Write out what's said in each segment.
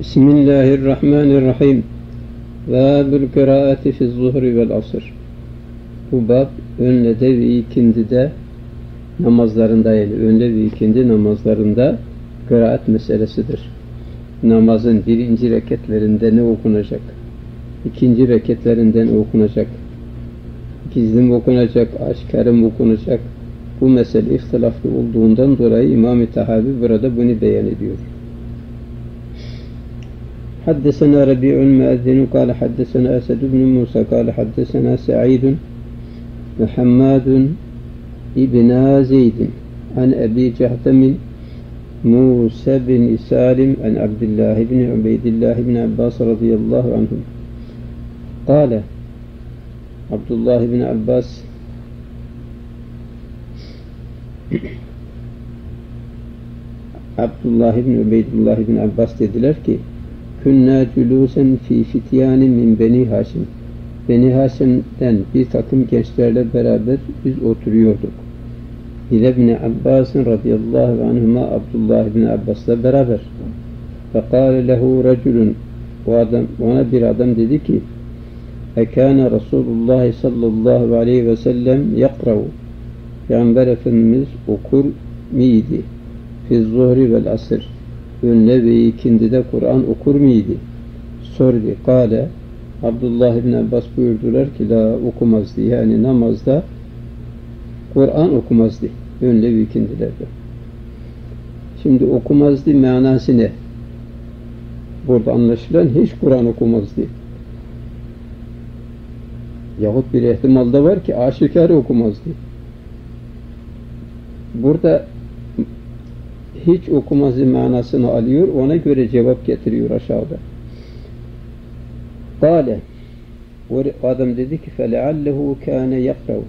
Bismillahirrahmanirrahim. Bâbül kıraati fiz zuhri vel asr. Bu bab önlede ve ikindide namazlarında, yani önle ve ikindi namazlarında kıraat meselesidir. Namazın birinci reketlerinde ne okunacak? İkinci reketlerinde ne okunacak? Gizli mi okunacak? Aşikare mi okunacak? Bu mesele ihtilaflı olduğundan dolayı İmam-ı Tahavi burada bunu beyan ediyor. حدثنا ربيع المؤذن قال حدثنا أسد بن موسى قال حدثنا سعيد وحماد بن زيد عن أبي جهتم موسى بن سالم عن عبد الله بن عبيد الله بن عباس رضي الله عنهم قال عبد الله بن عباس Abdullah ibn Ubeydullah ibn Abbas dediler ki Künna culusen fi fityanin min Beni Haşim. Beni Haşim'den bir takım gençlerle beraber biz oturuyorduk. İle ibn Abbas'ın radıyallahu anhuma Abdullah ibn Abbas'la beraber. Fekâle lehu raculun. Ona bir adam dedi ki Ekâne Resulullah sallallahu aleyhi ve sellem yakravu. Peygamber Efendimiz okur miydi? Fiz zuhri vel asr. Önle ve ikindide Kur'an okur muydu? Sordu. Kale Abdullah ibn Abbas buyurdular ki la okumazdı. Yani namazda Kur'an okumazdı. Önle ve ikindilerde. Şimdi okumazdı manası ne? Burada anlaşılan hiç Kur'an okumazdı. Yahut bir ihtimal da var ki aşikare okumazdı. Burada hiç okumazı manasını alıyor, ona göre cevap getiriyor aşağıda. Kale, o adam dedi ki فَلَعَلَّهُ كَانَ يَقْرَوْ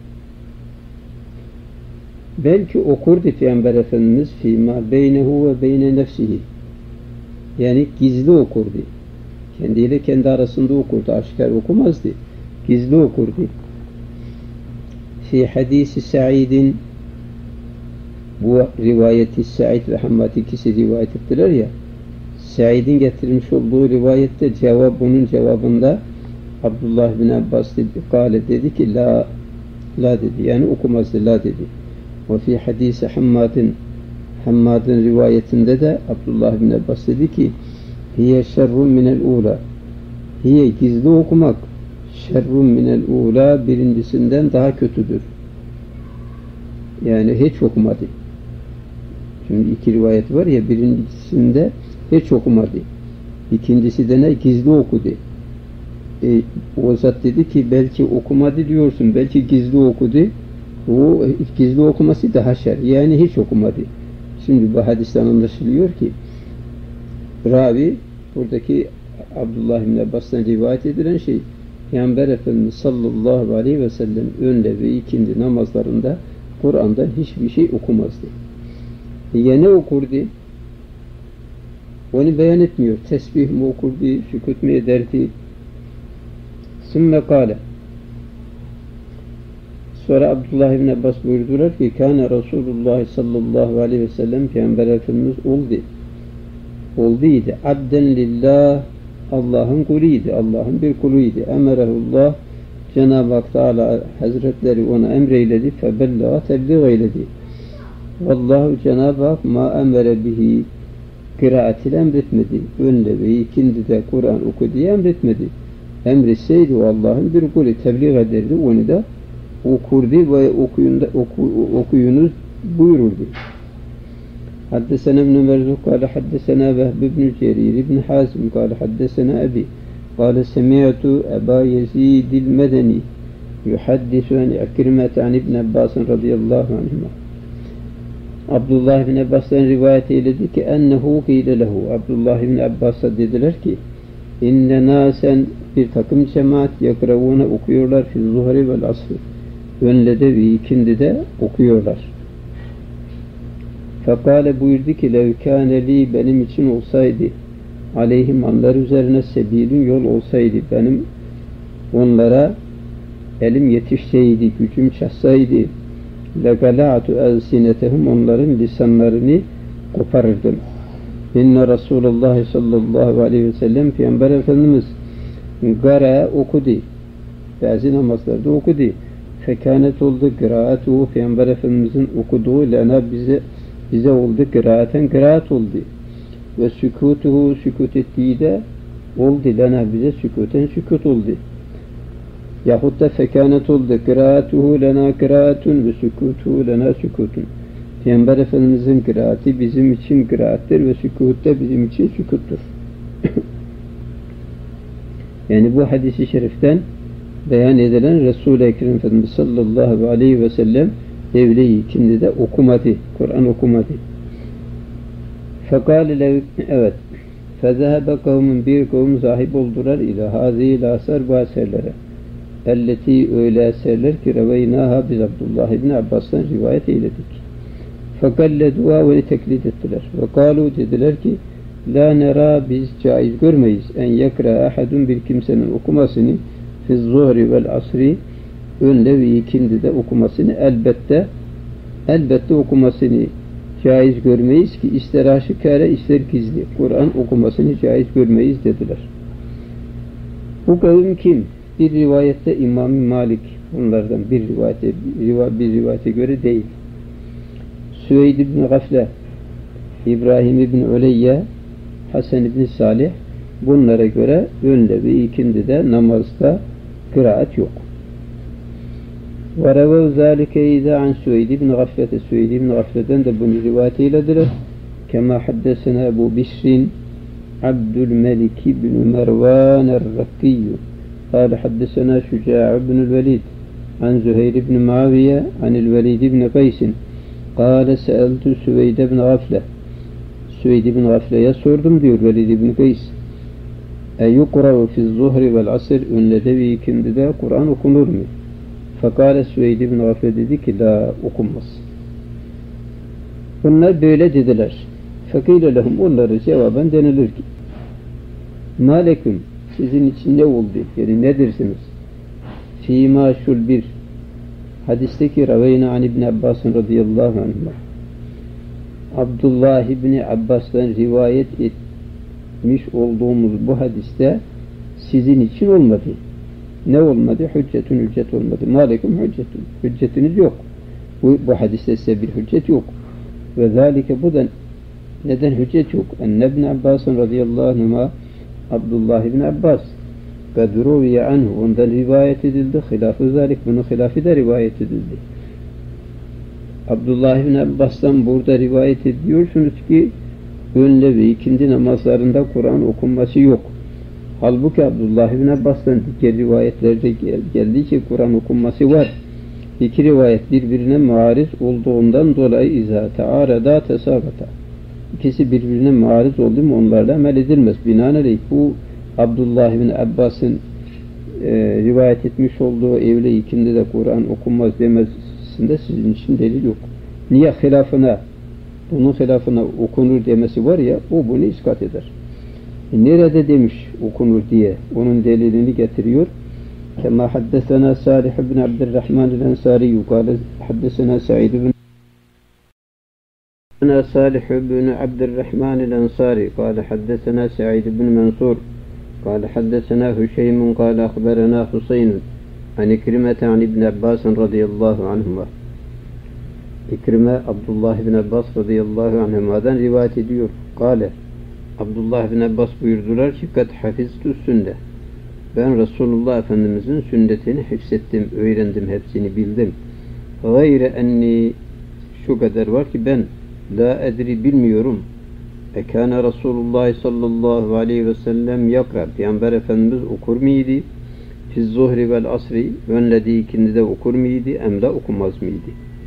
belki okurdu Peygamber Efendimiz فِيمَا بَيْنَهُ وَبَيْنَ نَفْسِهِ yani gizli okurdu. Kendiyle kendi arasında okurdu, aşikar okumazdı. Gizli okurdu. Fi hadisi Sa'id'in bu rivayeti Sa'id ve Hammad ikisi rivayet ettiler ya, Sa'id'in getirmiş olduğu rivayette bunun cevabında Abdullah bin Abbas dedi ki la dedi, yani okumazdı, la dedi. Ve fi hadisi Hammad'ın rivayetinde de Abdullah bin Abbas dedi ki hiye şerrun minel ula, hiye gizli okumak şerrun minel ula, birincisinden daha kötüdür. Yani hiç okumadı. Şimdi iki rivayet var ya, birincisinde hiç okumadı. İkincisi de ne? Gizli okudu. O zat dedi ki belki okumadı diyorsun, belki gizli okudu. O gizli okuması daha şer. Yani hiç okumadı. Şimdi bu hadisten anlaşılıyor ki ravi, buradaki Abdullah bin Abbas'tan rivayet edilen şey, Peygamber Efendimiz sallallahu aleyhi ve sellem önle ve ikindi namazlarında Kur'an'dan hiçbir şey okumazdı. Ya ne okurdu? Onu beyan etmiyor. Tesbih mi okurdu? Sükût mi ederdi? Sümme kâle. Sonra Abdullah ibn Abbas buyurdular ki Kâne Resulullah sallallahu aleyhi ve sellem Peygamber Efendimiz olduydu. Abden lillah, Allah'ın kuluydu. Allah'ın bir kuluydu. Emerehullah, Cenab-ı Hak Teala Hazretleri ona emreyledi. Febellağa tebliğ eyledi. Vallahu Cenab-ı Hak ma emre bihi, kıraatil emretmedi. Önle ve ikindi de Kur'an oku diye emretmedi. Emretseydi o Allah'ın bir kulü, tebliğ ederdi. Onu da okurdu ve okuyunuz buyururdu. Haddesena ibn Merzuk kâle haddesena Vehb ibn Cerir ibn Hazim kâle haddesena Ebi kâle semi'tu Eba Yezidil Medeni yuhaddisu en İkrimete an İbn Abbas'ın radıyallahu anhuma. Abdullah bin Abbas'tan rivayet eyledi ki ennehu gîle lehu, Abdullah bin Abbas'a dediler ki inne nâsen, bir takım cemaat yakravûne okuyorlar fi zuhri vel asr, önlede ve ikindide okuyorlar. Fekâle buyurdu ki lev kâne li, benim için olsaydı, aleyhim onlar üzerine sebilün, yol olsaydı, benim onlara elim yetişseydi, gücüm çatsaydı, legala'tu elsinetehum, onların lisanlarını koparırdım. İnne Resulullah sallallahu aleyhi ve sellem Peygamber Efendimiz gara okudu. Bazı namazlarda okudu. Fekanet oldu kıraatu Peygamber Efendimizin okuduğu lana bize oldu kıraaten kıraat oldu. Ve sükutuhu sükut ettiği de oldu lana bize sükuten sükut oldu. Yahut da fekanet oldu kıraatuhu lana kıraatun ve sükutuhu lana sükutun. Peygamber Efendimizin kıraati bizim için kıraattır ve sükut da bizim için sükuttur. Yani bu hadis-i şeriften beyan edilen Resul-i Ekrem Efendimiz sallallahu aleyhi ve sellem evliyi ikindi de okumadı. Kur'an okumadı. Fekâle evet. Fezehebe kavmin bir kavim sahip oldular ile hâzî asar bu eserlere. Elleti öyle eserler ki reveynaha biz Abdullah ibn Abbas'tan rivayet eyledik. Fekalleduha ve teklid ettiler. Ve kâlu dediler ki la nera biz caiz görmeyiz en yekra ahadun bir kimsenin okumasını fi zuhri vel asri önde ve ikindi de okumasını elbette okumasını caiz görmeyiz ki ister aşikare ister gizli Kur'an okumasını caiz görmeyiz dediler. Bu kavim kim? Bir rivayette İmam Malik bunlardan bir rivayete göre değil. Süveyd ibn Gafle, İbrahim ibn Öleyye, Hasan ibn Salih bunlara göre önde ve ikindi de namazda kıraat yok. وَرَوَوْ ذَٰلِكَ اِذَا عَنْ سُوَيْدِ بْنِ غَفْلَةِ Süveyd ibn Gafle'den de bunu rivayet eylediler. كَمَا حَدَّسَنَا أَبُو بِشْرٍ عَبْدُ الْمَلِكِ بْنُ مَرْوَانَ الرَّقِّيُّ قال حدثنا شجاع بن الوليد عن زهير بن معاوية عن الوليد بن قيس قال سألت سويد بن غفلة Süveyd ibn Gafle'ye sordum diyor Velid ibn Kays. Yuqra'u fi zuhri vel asr önlede ve ikindide Kur'an okunur mu? Fakale Süveyd ibn Gafle dedi ki la okunmaz. Bunlar böyle dediler. Fakile lehum onlara cevaben denilir ki Maleküm sizin için ne oldu? Yani nedirsiniz? Fîmâ şul bir hadisteki Raveyna an İbn Abbas'ın radıyallahu anh'a Abdullah İbni Abbas'tan rivayet etmiş olduğumuz bu hadiste sizin için olmadı. Ne olmadı? Hüccet olmadı. Mâlekum hüccetun. Hüccetiniz yok. Bu hadiste size bir hüccet yok. Ve zâlike bu da neden hüccet yok? Enne İbn Abbas'ın radıyallahu anh'a Abdullah İbni Abbas kadruviye anhu ondan rivayet edildi. Hilafı zâlik bunun hilafı da rivayet edildi. Abdullah ibn Abbas'tan burada rivayet ediyorsunuz ki önle ve ikindi namazlarında Kur'an okunması yok. Halbuki Abdullah ibn Abbas'tan diğer rivayetlerde geldi ki Kur'an okunması var. İki rivayet birbirine muariz olduğundan dolayı izâ teâreda tesâgata. İkisi birbirine muariz oldu mu onlarla amel edilmez. Binaenaleyh bu Abdullah ibn Abbas'ın rivayet etmiş olduğu evle ikindi de Kur'an okunmaz demesinde sizin için delil yok. Niye hilafına bunun hilafına okunur demesi var ya o bunu iskat eder. Nerede demiş okunur diye onun delilini getiriyor. Kema haddesena Salih ibn Abdurrahman el-Ensari قال حدثنا سعيد بن صالح بن عبد الرحمن الأنصاري قال حدثنا سعيد بن منصور قال حدثنا هشيم قال أخبرنا حسين عن إكرمة عن ابن عباس رضي الله عنهما İkrime Abdullah ibn Abbas radıyallahu anhuma'dan rivayet ediyor. Kale Abdullah ibn Abbas buyurdular ki kad hafiztu sünne. Ben Resulullah Efendimizin sünnetini hifzettim, öğrendim, hepsini bildim. Gayre enni şu kadar var ki ben la edri bilmiyorum. Ekâne Resulullah sallallahu aleyhi ve sellem yakra. Peygamber Efendimiz okur muydu? Fiz zuhri vel asri önlediği ikindi de okur muydu? Emre okumaz mıydı?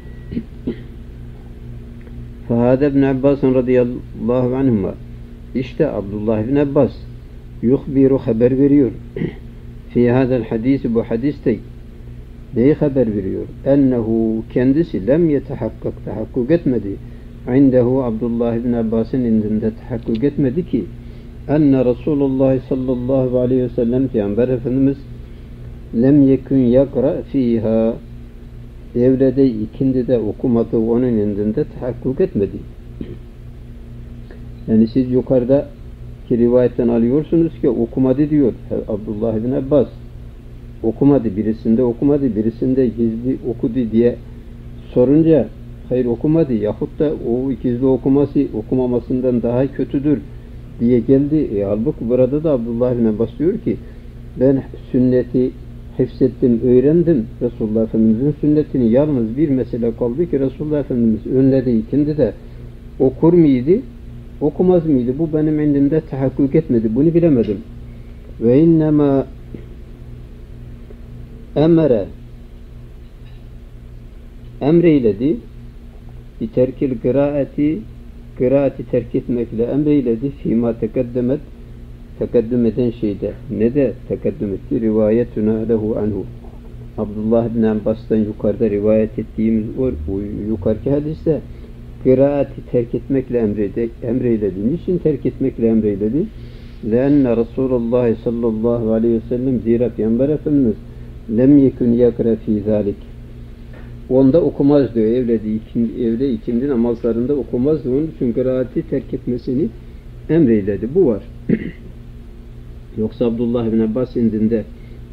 Fahâde ibn Abbas radıyallahu anhuma işte Abdullah ibn Abbas yuhbiru haber veriyor. Fi hadal hadisi bu hadiste neyi haber veriyor? Ennehu kendisi lem yetehakkak tahakkuk etmedi. İndehu Abdullah ibn Abbas'ın indinde tahakkuk etmedi ki enne Resulullah sallallahu aleyhi ve sellem Peygamber Efendimiz lem yekun yakra fiha evlede ikindi de okumadı onun indinde tahakkuk etmedi. Yani siz yukarıdaki rivayetten alıyorsunuz ki okumadı diyor Abdullah bin Abbas. Okumadı, birisinde okumadı, birisinde gizli okudu diye sorunca hayır okumadı yahut da o gizli okumamasından daha kötüdür diye geldi. Halbuki burada da Abdullah bin Abbas diyor ki ben sünneti hifzettim, öğrendim. Resulullah Efendimiz'in sünnetini yalnız bir mesele kaldı ki Resulullah Efendimiz önledi, ikindi de okur muydu, okumaz mıydı? Bu benim indimde tahakkuk etmedi. Bunu bilemedim. Ve innema emreyledi bi terkil kıraati terk etmekle emreyledi fîmâ tekaddüm eden şeyde. Ne de tekaddüm etti? Rivayetuna lehu anhu. Abdullah bin Abbas'tan yukarıda rivayet ettiğimiz o yukarıki hadiste kıraati terk etmekle emreyledi. Niçin terk etmekle emreyledi? Lenne Resulullah sallallahu aleyhi ve sellem zira Peygamber Efendimiz lem yekun yakra fî zâlik. Onda okumaz diyor. Evde ikindi namazlarında okumaz diyor. Onun için kıraati terk etmesini emreyledi. Bu var. Yoksa Abdullah bin Abbas indinde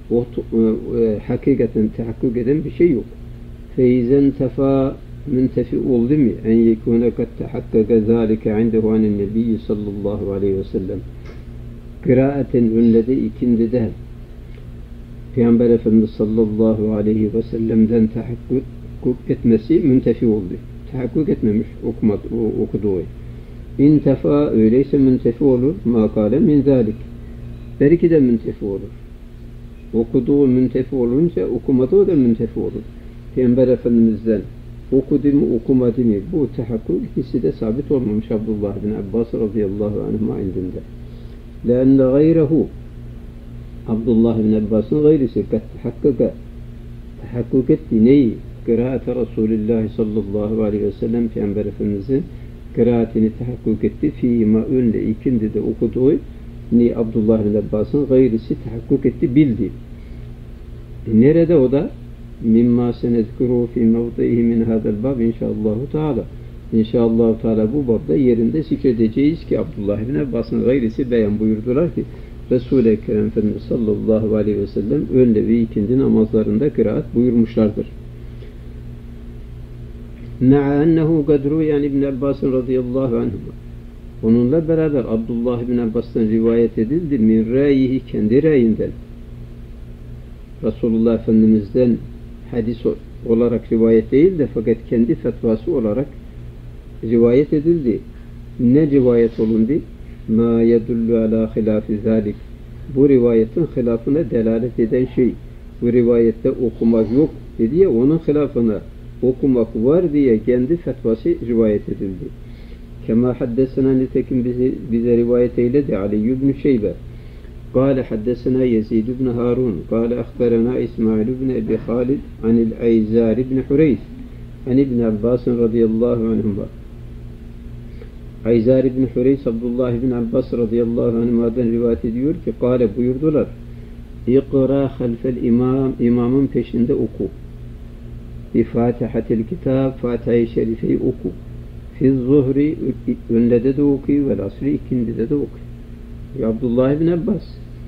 hakikaten tahakkuk eden bir şey yok. Feyzen tefa müntefi oldu mu? En yekûne kat tahakkaka zâlike indehu anin nebiyyi sallallahu aleyhi ve sellem. Kıraaten önledi ikindi de Peygamber Efendimiz sallallahu aleyhi ve sellem'den tahakkuk etmesi müntefi oldu. Tahakkuk etmemiş okuduğu. İntefa öyleyse müntefi olur. Makale min zâlik. Belki de müntefi olur. Okuduğu müntefi olunca okumadığı da müntefi olur. Peygamber Efendimiz'den okudu mu okumadı mı bu tahakkuk ikisi de sabit olmamış Abdullah bin Abbas radıyallahu anhuma indinde. Lenne gayrehu Abdullah bin Abbas'ın gayrisi tahakkuk etti neyi? Kıraat-ı Resulullah sallallahu aleyhi ve sellem Peygamber Efendimiz'in kıraatini tahakkuk etti. Fîmâ önle ikindi de okuduğu ni Abdullah bin Abbas'ın gayrisi tahakkuk etti, bildi. Nerede o da? Mimma senezkuru fi mevdihi min hadal bab inşallahu teala. İnşallah Teala bu babda yerinde zikredeceğiz ki Abdullah bin Abbas'ın gayrisi beyan buyurdular ki Resul-i Ekrem Efendimiz sallallahu aleyhi ve sellem önde ve ikindi namazlarında kıraat buyurmuşlardır. Ma'a ennehu kadru yani İbn Abbas radıyallahu anhu. Onunla beraber Abdullah bin Abbas'tan rivayet edildi. Min râyihi kendi râyinden. Resulullah Efendimiz'den hadis olarak rivayet değil de fakat kendi fetvası olarak rivayet edildi. Ne rivayet olundu? Ma yedullu ala hilafi zalik. Bu rivayetin hilafına delalet eden şey. Bu rivayette okumak yok dedi ya, onun hilafına okumak var diye kendi fetvası rivayet edildi. Kema haddesena nitekim bize rivayet eyledi Ali ibn Şeybe. Kâle haddesena Yezid ibn Harun. Kâle akberena İsmail ibn Ebi Halid anil Ayzar ibn Hureys. An ibn Abbas radıyallahu anhuma. Ayzar ibn Hureys Abdullah ibn Abbas radıyallahu anhuma'dan rivayet ediyor ki kâle buyurdular. İkra halfel imam, imamın peşinde oku. Bi Fatihatil kitab, Fatiha-i Şerife'yi oku. Fiz zuhri önde de oku ve asri ikindide de oku. Abdullah ibn Abbas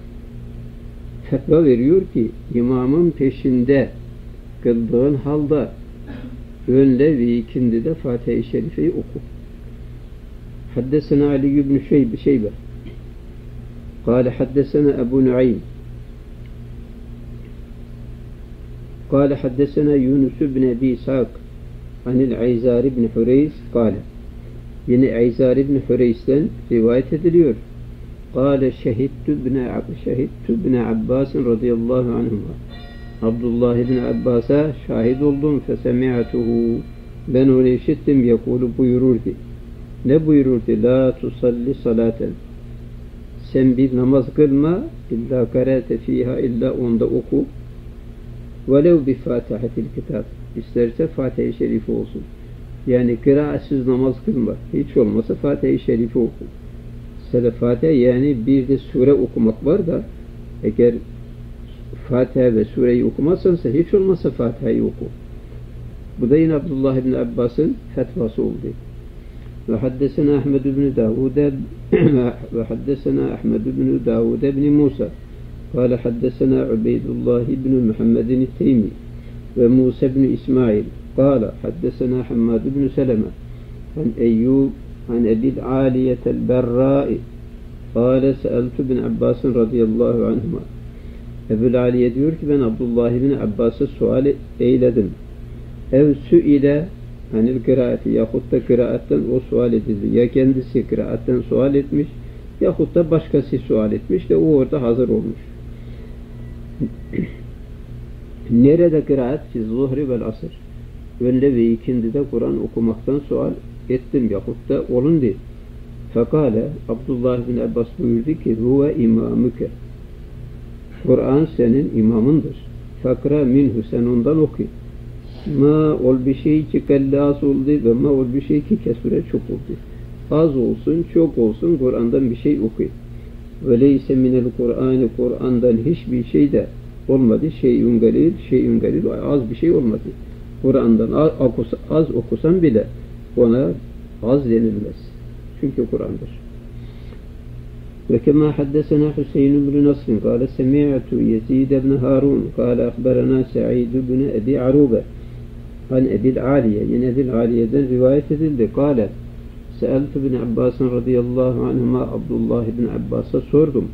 fetva veriyor ki imamın peşinde kıldığın halde önde ve ikindide Fatiha-i Şerife'yi oku. Haddesena Ali ibn Şeybe قال حدثنا أبو نعيم قال حدثنا يونس بن أبي إسحاق عن العيزار بن حريث قال yine Ayzar ibn Hureys'ten rivayet ediliyor. قال şehittu ibn Abbas radıyallahu anhuma. Abdullah ibn Abbas'a şahit oldum. Fesemi'atuhu, ben onu işittim. Yekulu buyururdu. Ne buyururdu? La tusalli salaten, sen bir namaz kılma illa karate fiha, illa onda oku. Velev bi fatihatil kitab, isterse Fatiha-i Şerife olsun. Yani kıraatsiz namaz kılma. Hiç olmasa Fatiha-i Şerife oku. Fatiha yani bir de sure okumak var da eğer Fatiha ve sureyi okumazsansa hiç olmazsa Fatiha'yı oku. Bu da yine Abdullah ibn Abbas'ın fetvası oldu. وحدثنا أحمد بن داود وحدثنا أحمد بن داود بن موسى قال حدثنا عبيد الله بن محمد التيمي وموسى بن إسماعيل قال حدثنا حماد بن سلمة عن أيوب عن أبي العالية البراء قال سألت ابن عباس رضي الله عنهما. Ebu'l Aliye diyor ki ben Abdullah bin Abbas'a sual eyledim. Ev sü'ile anil kıraati yahut da kıraatten o sual edildi. Ya kendisi kıraatten sual etmiş yahut da başkası sual etmiş de o orada hazır olmuş. Nerede kıraat? Fi zuhri vel asr. Önde ve ikindide Kur'an okumaktan sual ettim yahut da olundu. Fekale Abdullah bin Abbas buyurdu ki huve imamüke. Kur'an senin imamındır. Fakra minhu sen ondan oku. Ma ol bir şey ki kellas oldu ve ma ol bir şey ki kesure çok oldu. Az olsun çok olsun Kur'an'dan bir şey oku. Ve leyse minel Kur'an'ı Kur'an'dan hiçbir şey de olmadı. Şeyün galil az bir şey olmadı. Kur'an'dan az okusan bile ona az denilmez. Çünkü Kur'an'dır. وكما حدثنا حسين بن نصر قال سمعت يزيد بن هارون قال أخبرنا سعيد بن أبي عروبة عن أبي العالية yine Ebil Aliye'den rivayet edildi. قال سألت بن عباس رضي الله عنهما Abdullah ibn Abbas'a sordum.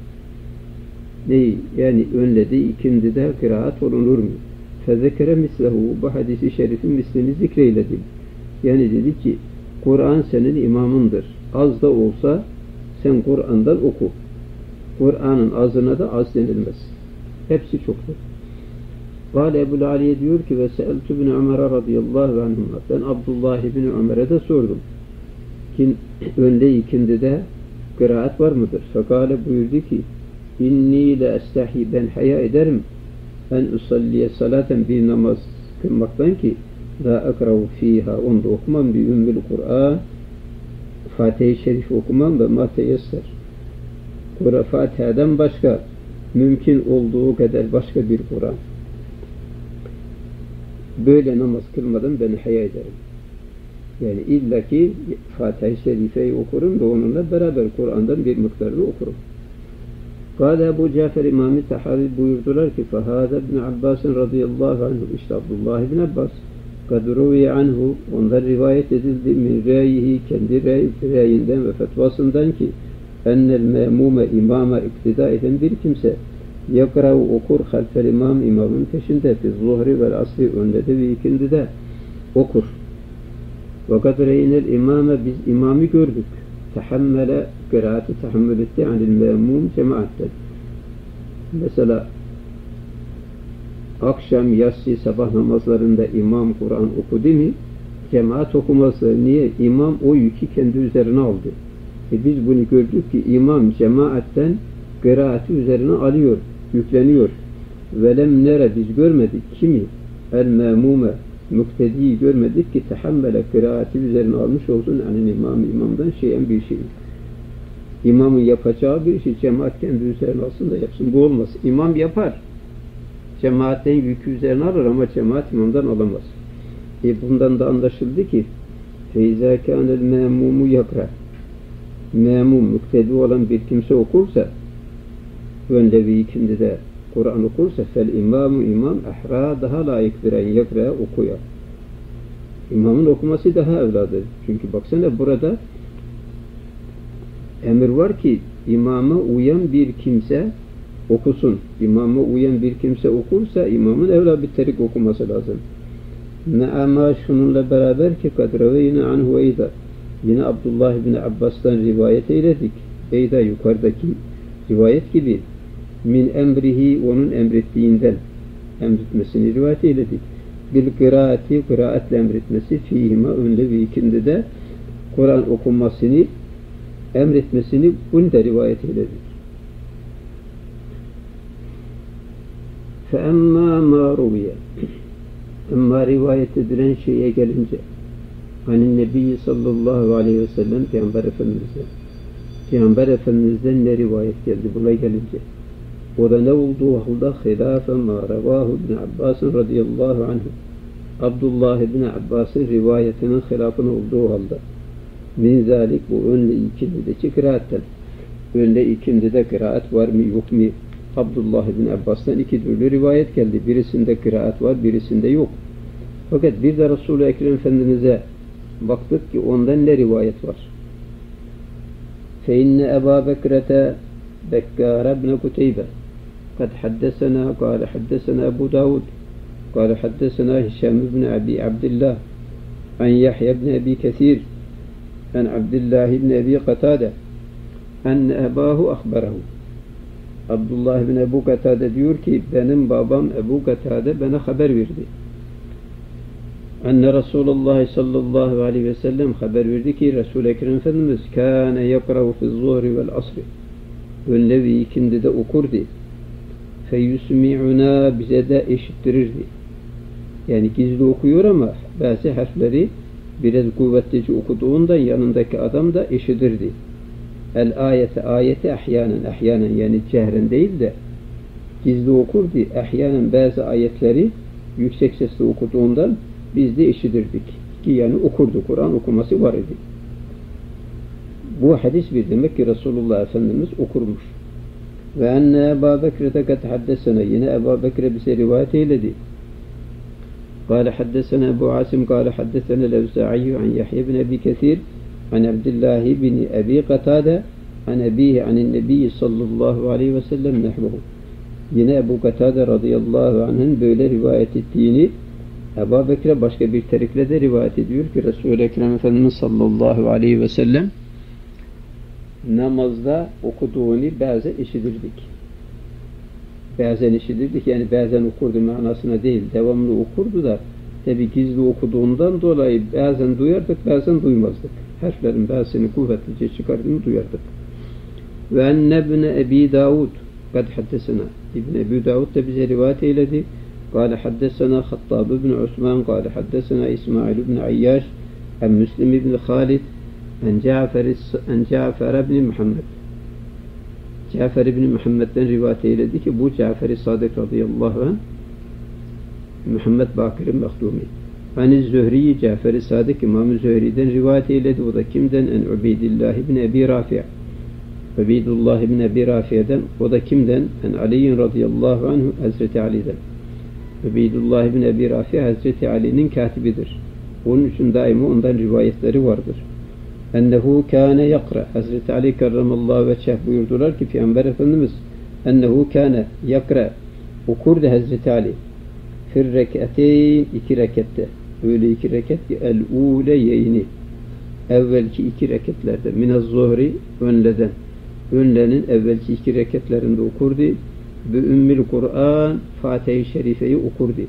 Yani önledi ikindide kıraat olunur mu? Fezekere mislehu bu hadisi şerifin mislini zikreyledi. Yani dedi ki Kur'an senin imamındır. Az da olsa sen Kur'an'dan oku. Kur'an'ın azına da az denilmez. Hepsi çoktur. Kâle Ebu'l Aliye diyor ki ve se'eltü bin Ömer'e radıyallahu anhuma. Ben Abdullah bin Ömer'e de sordum. Önde ikindide kıraat var mıdır? Fekâle buyurdu ki inni le estahi ben haya ederim en usalliye salaten bir namaz kılmaktan ki la akravu fiha onda okumam bi ümmül Kur'an Fatih-i Şerif okumam ve ma teyesser. Fatiha'dan başka mümkün olduğu kadar başka bir Kur'an. Böyle namaz kılmadan ben haya ederim. Yani illaki Fatih-i Şerife'yi okurum ve onunla beraber Kur'an'dan bir miktarını okurum. Kâle Ebu Cafer İmam-ı Tahavi buyurdular ki فَهَذَا ibn Abbas radıyallahu anh işte Abdullah ibn Abbas kadruvi anhu ondan rivayet edildi min râyihi kendi râyinden ve fetvasından ki ennel me'mume imama iktida eden bir kimse yakrav okur halfel imam imamın peşinde fi zuhri vel asri önde de ve ikindide okur. Ve kadreynel imame biz imamı gördük. Tahammele kıraatı tahammül etti anil me'mum cemaatten. Mesela akşam, yatsı, sabah namazlarında imam Kur'an okudu mu? Cemaat okumazlar. Niye? İmam o yükü kendi üzerine aldı. Biz bunu gördük ki imam cemaatten kıraatı üzerine alıyor, yükleniyor. Velem nere biz görmedik kimi? El memume muktediyi görmedik ki tehammele kıraatı üzerine almış olsun yani imamdan şeyen bir şey. İmamın yapacağı bir şey cemaat kendi üzerine alsın da yapsın. Bu olmaz. İmam yapar. Cemaatten yükü üzerine alır ama cemaat imamdan alamaz. Bundan da anlaşıldı ki فَاِذَا كَانَ الْمَامُومُ يَقْرَى Memum, muktedi olan bir kimse okursa önde ve ikindi de Kur'an okursa fel imamu imam ehra daha layıktır en yakra okuya. İmamın okuması daha evladır. Çünkü baksana burada emir var ki imama uyan bir kimse okusun. İmama uyan bir kimse okursa imamın evla bir terik okuması lazım. Ama şununla beraber ki kadraveyne anhu eyda yine Abdullah bin Abbas'tan rivayet eyledik. Eyda yukarıdaki rivayet gibi min emrihi onun emrettiğinden emretmesini rivayet eyledik. Bil kıraati kıraatle emretmesi fihima önde ve ikindi de Kur'an okunmasını emretmesini bunu da rivayet eyledik. فَاَمَّا مَا رُوِيَ Ama rivayet edilen şeye gelince hani Nebi sallallahu aleyhi ve sellem Peygamber Efendimiz'den ne rivayet geldi buna gelince o da ne olduğu halde hilafe ma revahu ibn Abbas radıyallahu anh Abdullah ibn Abbas'ın rivayetinin hilafını olduğu halde Min zalik bu önle ikindideki kıraatten. Önle ikindide kıraat var mı yok mu? Abdullah bin Abbas'tan iki türlü rivayet geldi. Birisinde kıraat var, birisinde yok. Fakat bir de Resul-i Ekrem Efendimiz'e baktık ki ondan ne rivayet var? فَاِنَّ أَبَا بَكْرَةَ بَكَّارَ بْنَ قُتَيْبَةَ قَدْ حَدَّثَنَا قَالَ حَدَّثَنَا أَبُو داود قال حدثنا هشام بن أبي عبد الله عن يحيى بن أبي كثير عن عبد الله بن أبي قتادة أن أباه أخبره. Abdullah bin Ebu Katade diyor ki benim babam Ebu Katade bana haber verdi. Enne Resulullah sallallahu aleyhi ve sellem haber verdi ki Resul-i Ekrem Efendimiz kâne yakravu fi zuhri vel asri. Önle ve ikindi de okurdu. Feyusmi'una bize de eşittirirdi. Yani gizli okuyor ama bazı harfleri biraz kuvvetlice okuduğundan yanındaki adam da eşitirdi. Ayeti ahyanen yani cehren değil de gizli okurdu. Ahyanen bazı ayetleri yüksek sesle okuduğundan biz de eşitirdik. Ki yani okurdu. Kur'an okuması var idi. Bu hadis bir demek ki Resulullah Efendimiz okurmuş. Ve enne Ebu Bekir'e kad haddesena yine Ebu Bekir bize rivayet eyledi. قال حدثنا أبو عاصم قال حدثنا الأوزاعي عن يحيى بن أبي كثير عن عبد الله بن أبي قتادة عن أبيه عن النبي صلى الله عليه وسلم نحوه. Yine Ebu Katade radıyallahu anh'ın böyle rivayet ettiğini Ebu Bekir'e başka bir tarikle de rivayet ediyor ki Resul-i Ekrem Efendimiz sallallahu aleyhi ve sellem namazda okuduğunu bazen işitirdik. Bazen işitirdik yani bazen okurdu manasına değil devamlı okurdu da tabi gizli okuduğundan dolayı bazen duyardık bazen duymazdık. Harflerin bazısını kuvvetlice çıkardığını duyardık. Ve enne ibne Ebi Davud kad haddesena İbn Ebi Davud da bize rivayet eyledi. قال حدثنا خطاب بن عثمان قال حدثنا إسماعيل بن عياش عن مسلم بن خالد عن جعفر بن محمد. Cafer ibn Muhammed'den rivayet eyledi ki bu Cafer-i Sadık radıyallahu anh Muhammed Bakır-ı Mehdumi. Hani Zühri'yi Cafer-i Sadık İmam-ı Zühri'den rivayet eyledi. O da kimden? En Ubeydillah ibn Ebi Rafi'. Ubeydullah ibn Ebi Rafi'den. O da kimden? En Ali'in radıyallahu anhu Hazreti Ali'den. Ubeydullah ibn Ebi Rafi' Hazreti Ali'nin katibidir. Onun için daima ondan rivayetleri vardır. Ennehu kâne yakra. Hazreti Ali kerramallahu veçheh buyurdular ki Peygamber Efendimiz ennehu kâne yakra okurdu Hazreti Ali fir rek'ateyn iki rekette öyle iki reket ki el-uleyeyni evvelki iki reketlerde minez zuhri önlenin evvelki iki reketlerinde okurdu bi ümmül Kur'an Fatih-i Şerife'yi okurdu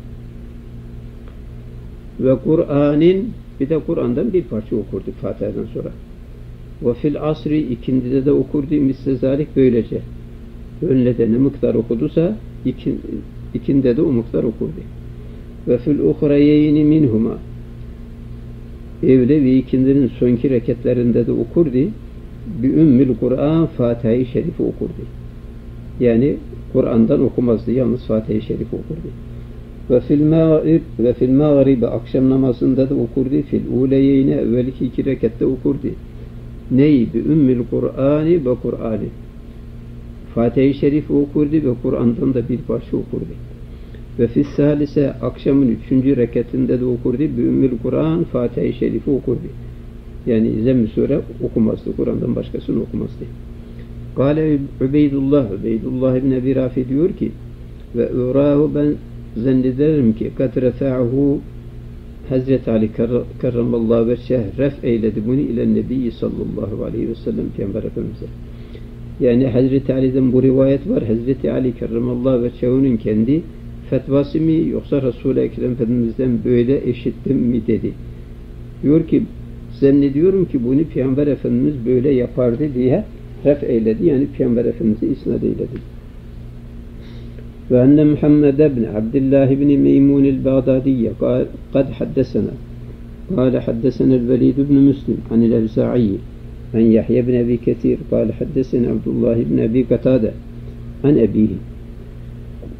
ve Kur'an'ın bir de Kur'an'dan bir parça okurdu Fatiha'dan sonra. Ve fil asri ikindide de okurdu mislezalik böylece. Önle de ne miktar okuduysa ikinde de o miktar okurdu. Ve fil uhreyeyni minhuma evle ve ikindinin sonki reketlerinde de okurdu. Bi ümmül Kur'an Fatih-i Şerif'i okurdu. Yani Kur'an'dan okumazdı. Yalnız Fatih-i Şerif'i okurdu. Ve fil mağribe akşam namazında da okurdu. Fil uleyeyne evvelki iki rekatte okurdu. Neyi? Bi ümmül Kur'ani ve Kur'ani. Fatih-i Şerif'i okurdu ve Kur'an'dan da bir parça okurdu. Ve fil salise akşamın üçüncü rekatinde de okurdu. Bi ümmül Kur'an Fatih-i Şerif'i okurdu. Yani Zemm-i Sure okumazdı. Kur'an'dan başkasını okumazdı. Kâle Ubeydullah ibn Ebi Rafi diyor ki ve urahu ben zannederim ki kad refa'ahu Hazreti Ali kerramallahu veçheh ref eyledi bunu ile Nebi sallallahu aleyhi ve sellem Peygamber Efendimiz'e. Yani Hazreti Ali'den bu rivayet var. Hazreti Ali kerramallahu veçheh'nin kendi fetvası mı yoksa Resul-i Ekrem Efendimiz'den böyle eşittim mi dedi. Diyor ki zannediyorum ki bunu Peygamber Efendimiz böyle yapardı diye ref eyledi. Yani Peygamber Efendimiz'e isnad eyledi. Ve enne Muhammed ibn Abdullah ibn Meymun el-Bağdadiye kad haddesena. Kâle haddesena el-Velid ibn Müslim anil Evza'iyyi an Yahya ibn Ebi Kethir kâle haddesena Abdullah ibn Ebi Katade an ebihi.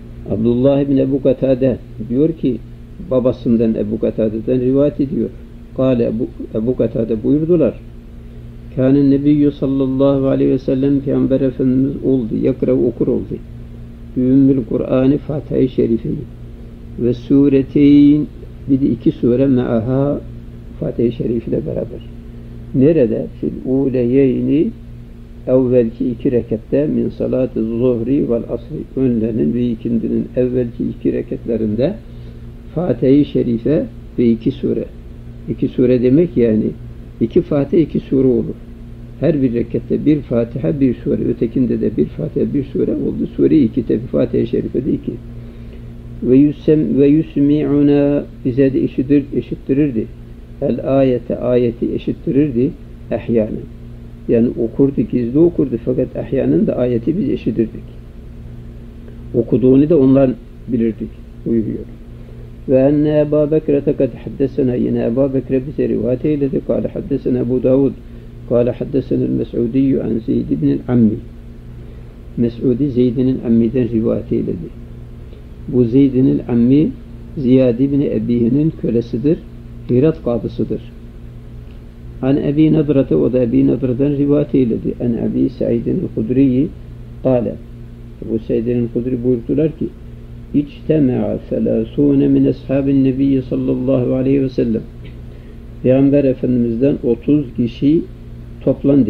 Abdullah ibn Ebu Katade diyor ki babasından Ebu Katade'den rivayet ediyor. Kâle Ebu Katade buyurdular. Kâne nebiyyü sallallahu aleyhi ve sellem Peygamber Efendimiz oldu. Yakra okur oldu. Ümmül Kur'an-ı Fatiha-i Şerife'yi ve sureteyn bir de 2 sure me'aha Fatiha-i Şerif ile beraber. Nerede? Fil uleyeyni evvelki 2 rekatte min salat-ı zuhri vel asri önlerin ve ikindinin evvelki 2 rekatlerinde Fatiha-i Şerife ve 2 sure. 2 sure demek yani 2 Fatiha 2 sure olur. Her bir rekatte 1 Fatiha 1 sure, ötekinde de 1 Fatiha 1 sure oldu. Sure 2 tabi Fatiha-i Şerife'de 2. Ve yusmi'una bize de eşittirirdi. El ayeti eşittirirdi ehyanen. Yani okurdu, gizli okurdu fakat ehyanen de ayeti biz eşitirdik. Okuduğunu da onlar bilirdik buyuruyor. Ve enne Ebu Bekir'e kad haddesena yine Ebu Bekir bize rivayet eyledi. Kâle haddesena Ebu Davud. Kâle haddesenel Mes'udiyyü an Zeyd ibn Ammi. Mes'udi Zeyd'in Ammi'den rivayet eyledi. Bu Zeyd'in Ammi Ziyad ibn Ebi'nin kölesidir. Hirat kadısıdır. An Ebi Nadrat'ı o da Ebi Nadra'dan rivayet eyledi. An Ebi Sa'idin Hudri'yi kâle. Bu Sa'idin Hudri buyurdular ki İctema'a felâsûne min ashabin nebiyyi sallallahu aleyhi ve sellem. Peygamber Efendimiz'den 30 kişi toplandı.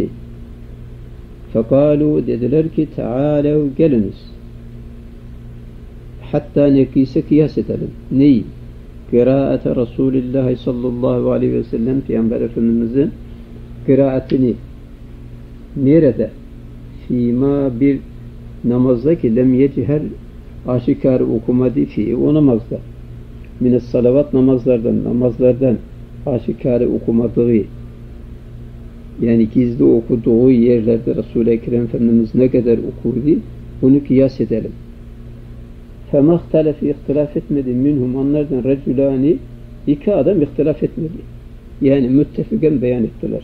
Fekâlû dediler ki teâlev geliniz. Hatta nekise kıyas edelim. Neyi? Kıraate Resulullah sallallahu aleyhi ve sellem Peygamber Efendimiz'in kıraatini nerede? Fîmâ bir namazda ki lem yeciher aşikar okumadı fi o namazda. Mines salavat namazlardan aşikar okumadığı yani gizli okuduğu yerlerde Resul-i Ekrem Efendimiz ne kadar okurdu onu kıyas edelim. فَمَخْتَلَفِ ihtilaf etmedi minhum onlardan reculani 2 adam ihtilaf etmedi. Yani müttefiken beyan ettiler.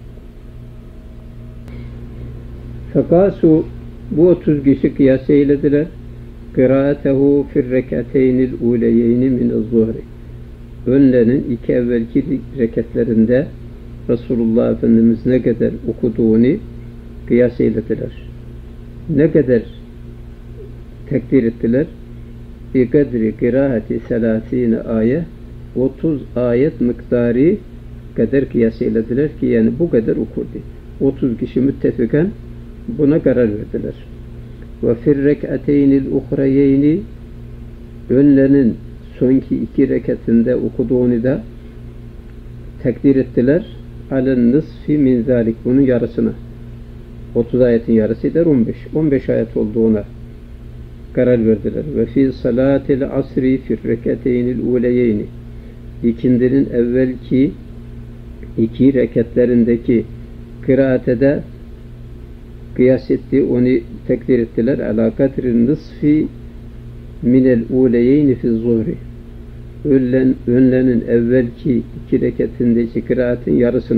Fekasu bu 30 kişi kıyas eylediler. Kıraatehu fir rekateynil uleyeyni minez-zuhri. Önlerin 2 evvelki rekatlerinde Resulullah Efendimiz ne kadar okuduğunu kıyas eylediler. Ne kadar tekdir ettiler? Bi kadri kıraati 30 ayet 30 ayet miktarı kadar kıyas eylediler ki yani bu kadar okurdu. 30 kişi müttefiken buna karar verdiler. Ve fir rek'ateynil uhreyeyni önlerinin sonki 2 rekatinde okuduğunu da takdir ettiler. Alen nisfi min zalik bunun yarısına. 30 ayetin yarısı eder 15. 15 ayet olduğuna karar verdiler. Ve fi salatil asri fir rekateynil uleyeyni ikindinin evvelki 2 rekatlerindeki kıraate de kıyas etti, onu tekdir ettiler. Ala kadri nisfi minel uleyeyni fi zuhri. Önlerin evvelki 2 rekatindeki kıraatin yarısına.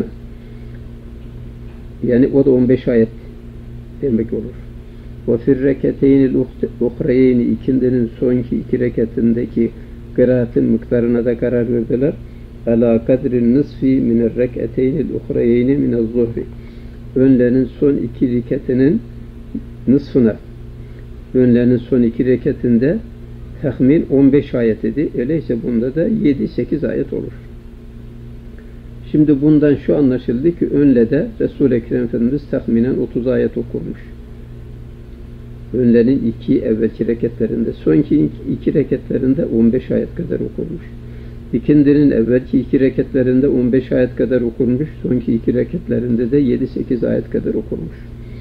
Yani o da 15 ayet demek olur. Ve fir rekateynil uhreyeyni ikindinin sonki 2 rekatindeki kıraatin miktarına da karar verdiler. Ala kadri nisfi minel rekateynil uhreyeyni minel zuhri. Önlerin son 2 rekatinin nısfına. Önlerin son 2 rekatinde tahmin 15 ayet idi. Öyleyse bunda da 7-8 ayet olur. Şimdi bundan şu anlaşıldı ki önlede Resul-i Ekrem Efendimiz tahminen 30 ayet okurmuş. Önlerin 2 evvelki rekatlerinde, sonki 2 rekatlerinde 15 ayet kadar okurmuş. İkindinin evvelki 2 rekatlerinde 15 ayet kadar okurmuş, sonki 2 rekatlerinde de 7-8 ayet kadar okurmuş.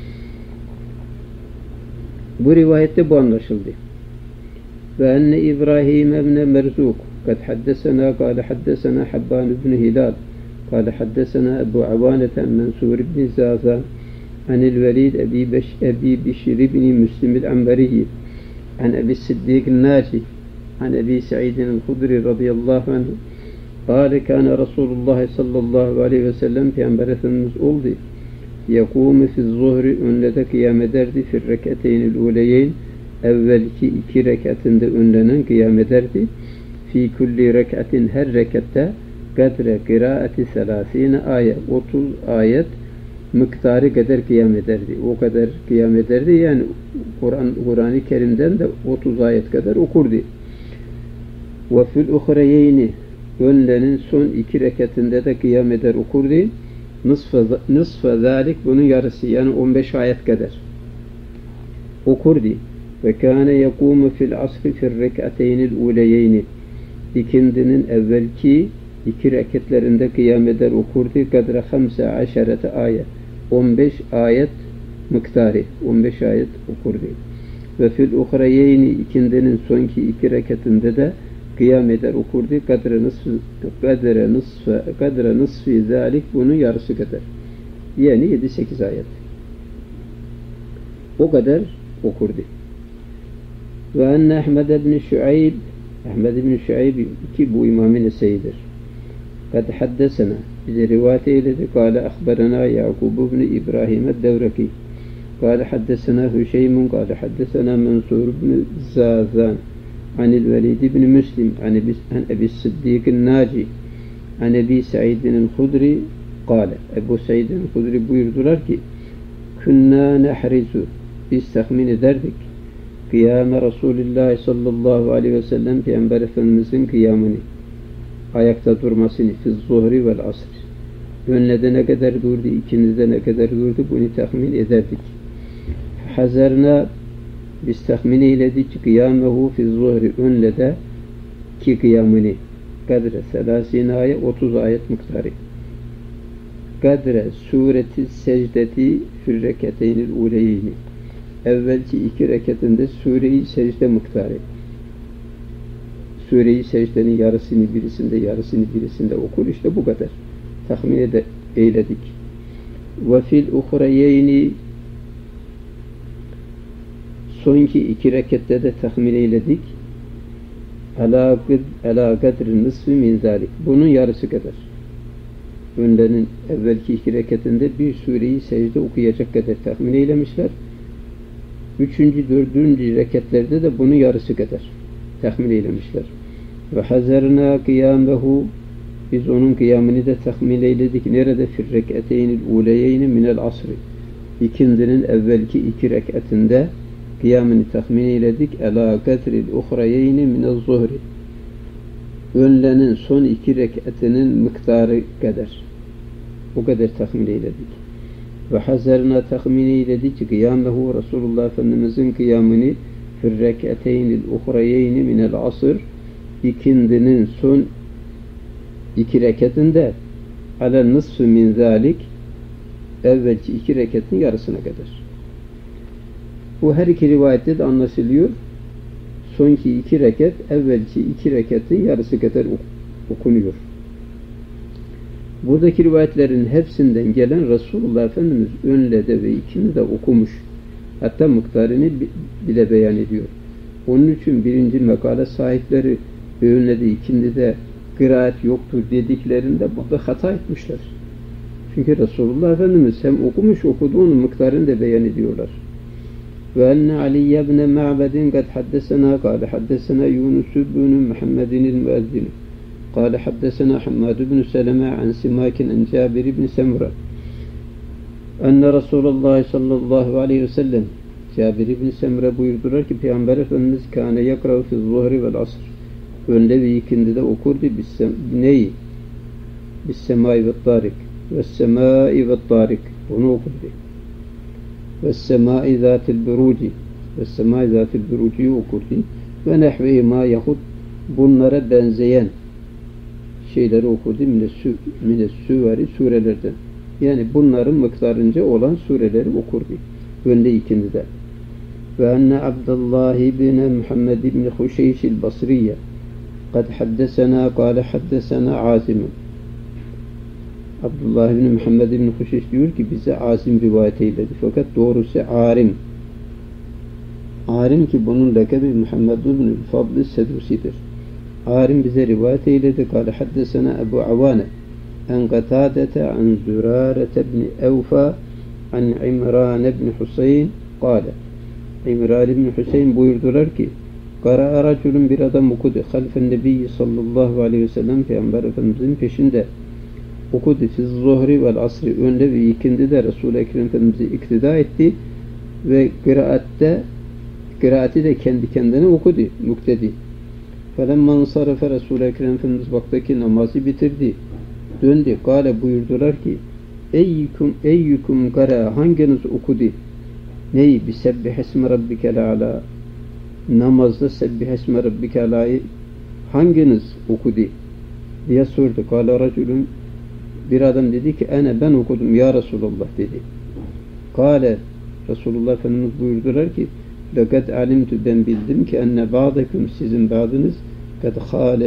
Bu rivayette bu anlaşıldı. Ve enne İbrahim ibn Merzuk kad haddesena kâle haddesena Habban ibn Hilal kâle haddesena Ebu Avaneten Mensur ibn Zazan anil Velid Ebi Bişir ibn Müslim el-Ambariyi an Ebi Siddiq el-Naci an Ebi Sa'id el-Hudri radıyallahu anh kâle kâne Resulullah sallallahu aleyhi ve sellem Peygamber Efendimiz oldu. Yekûmü fiz-zuhri önlede kıyam ederdi fir rekateynil uleyeyn evvelki 2 rekatinde önlenen kıyam ederdi. Fi kulli rekatin her rekatte kadre kıraati selasine ayet 30 ayet miktarı kadar kıyam ederdi. O kadar kıyam ederdi. Yani Kur'an-ı Kerim'den de 30 ayet kadar okurdu. Ve fil uhreyeyni önlerin son 2 rekatinde de kıyam eder okurdu. Nısfa zalik bunun yarısı yani 15 ayet kadar okurdu. Ve kâne yekûmu fil asri fil rek'ateynil uleyeyni ikindinin evvelki 2 rekatlerinde kıyam eder okurdu. Kadra 15 ayet 15 ayet miktarı 15 ayet okurdu. Ve fil uhreyeyni ikindinin sonki 2 rekatinde de kıyam eder okurdu. Kadra nısfi zalik bunun yarısı kadar. Yani 7-8 ayet. O kadar okurdu. Ve enne Ahmed ibn Şuayb ki bu imamın eseyidir. Kad haddesena bize rivayet eyledi. Kâle akberena Yakub ibn İbrahim el-Devreki. Kâle haddesena Hüşeym. Kâle haddesena Mansur ibn Zazan. Anil Velid ibn Müslim. An Ebi Sıddik el-Naci. An Ebi Sa'id el-Hudri. Kâle Ebu Sa'id el-Hudri buyurdular ki Künna nehrizu biz tahmin ederdik. Kıyame Resulullah sallallahu aleyhi ve sellem Peygamber Efendimizin kıyamını ayakta durmasını fiz zuhri vel asr önlede ne kadar durdu, ikindide ne kadar durdu bunu tahmin ederdik. Hazarna biz tahmin eyledik kıyamehu fiz zuhri önlede ki kıyamını kadre selasine ayet 30 ayet miktarı kadre sureti secdeti fil reketeynil uleyni evvelki 2 rekatinde sure-i secde miktarı. Sure-i secdenin yarısını birisinde okur. İşte bu kadar. Tahmin eyledik. Ve fil uhreyeyni sonki 2 rekatte de tahmin eyledik. Ala kadri nısfı min zalik. Bunun yarısı kadar. Önlerin evvelki 2 rekatinde bir sure-i secde okuyacak kadar tahmin eylemişler. 3. 4. rekatlerde de bunun yarısı kadar tahmin eylemişler. Ve hazarna kıyamehu biz onun kıyamını da tahmin eyledik. Nerede? Fir rek'ateynil uleyeyni minel asri. İkindinin evvelki 2 rekatinde kıyamını tahmin eyledik. Ela kadril uhreyeyni minel zuhri. Önlenin son 2 rekatinin miktarı kadar. O kadar tahmin eyledik. Ve hazarna tahmin eyledik kıyamehu Resulullah Efendimizin kıyamını fir rek'ateynil uhreyeyni minel asr ikindinin son 2 rekatinde ala nısfı min zalik evvelki 2 rekatın yarısına kadar. Bu her iki rivayette de anlaşılıyor. Sonki 2 rekat evvelki 2 rekatın yarısı kadar okunuyor. Buradaki rivayetlerin hepsinden gelen Resulullah Efendimiz önlede ve ikini de okumuş. Hatta miktarını bile beyan ediyor. Onun için birinci makale sahipleri önlede ikindi de kıraat yoktur dediklerinde burada hata etmişler. Çünkü Resulullah Efendimiz hem okumuş okuduğunun miktarını da beyan ediyorlar. Ve enne Ali ibn Ma'bedin kad haddesena kâle haddesena Yunus ibn Muhammedin el-Müezzin kâle haddesena Hammad ibn Seleme an Simakin an Cabir ibn Semra enne Resulullah sallallahu aleyhi ve sellem Cabir ibn Semra buyurdular ki Peygamber Efendimiz kâne yakrav fi zuhri vel asr önde ve ikindi de okurdu neyi? Bis semai ve tarik ve semai ve tarik onu okurdu. Ve semai zatil buruci ve semai zatil buruciyi okurdu. Ve nehveyi ma yahut bunlara benzeyen şeyleri okurdu. Mine süvari surelerden. Yani bunların miktarınca olan sureleri okurdu. Önde ikindi de. Ve enne Abdullah ibn Muhammed ibn Huşeyş el-Basriye kad haddesena kâle haddesena Asim. Abdullah ibn Muhammed ibn Huşeyş diyor ki bize Asim rivayet eyledi. Fakat doğrusu Arim. Arim ki bunun lakabi Muhammed ibn Fadl Sedusi'dir. Arim bize rivayet eyledi. Kâle haddesena Ebu Avane en Qatâdete an Zürârete ibn Evfa an İmran ibn Husayn kâle İmran ibn Husayn buyurdular ki Kara raculun bir adam okudu. Halfen Nebi sallallahu aleyhi ve sellem Peygamber Efendimizin peşinde okudu. Fiz zuhri vel asri önde ve ikindi de Resul-i Ekrem Efendimiz'i iktida etti ve kıraati de kendi kendine okudu. Muktedi. Felemman sarafe Resul-i Ekrem Efendimiz baktı ki namazı bitirdi. Döndü. Kale buyurdular ki eyyukum kara hanginiz okudu? Neyi? Bisebbihesme rabbikel ala. Namazda sebbihesme rabbikel ala'yı hanginiz okudu? Diye sordu. Kale raculun bir adam dedi ki ben okudum ya Resulullah dedi. Kale Resulullah Efendimiz buyurdular ki lekad alimtu ben bildim ki enne ba'dakum sizin ba'dınız kad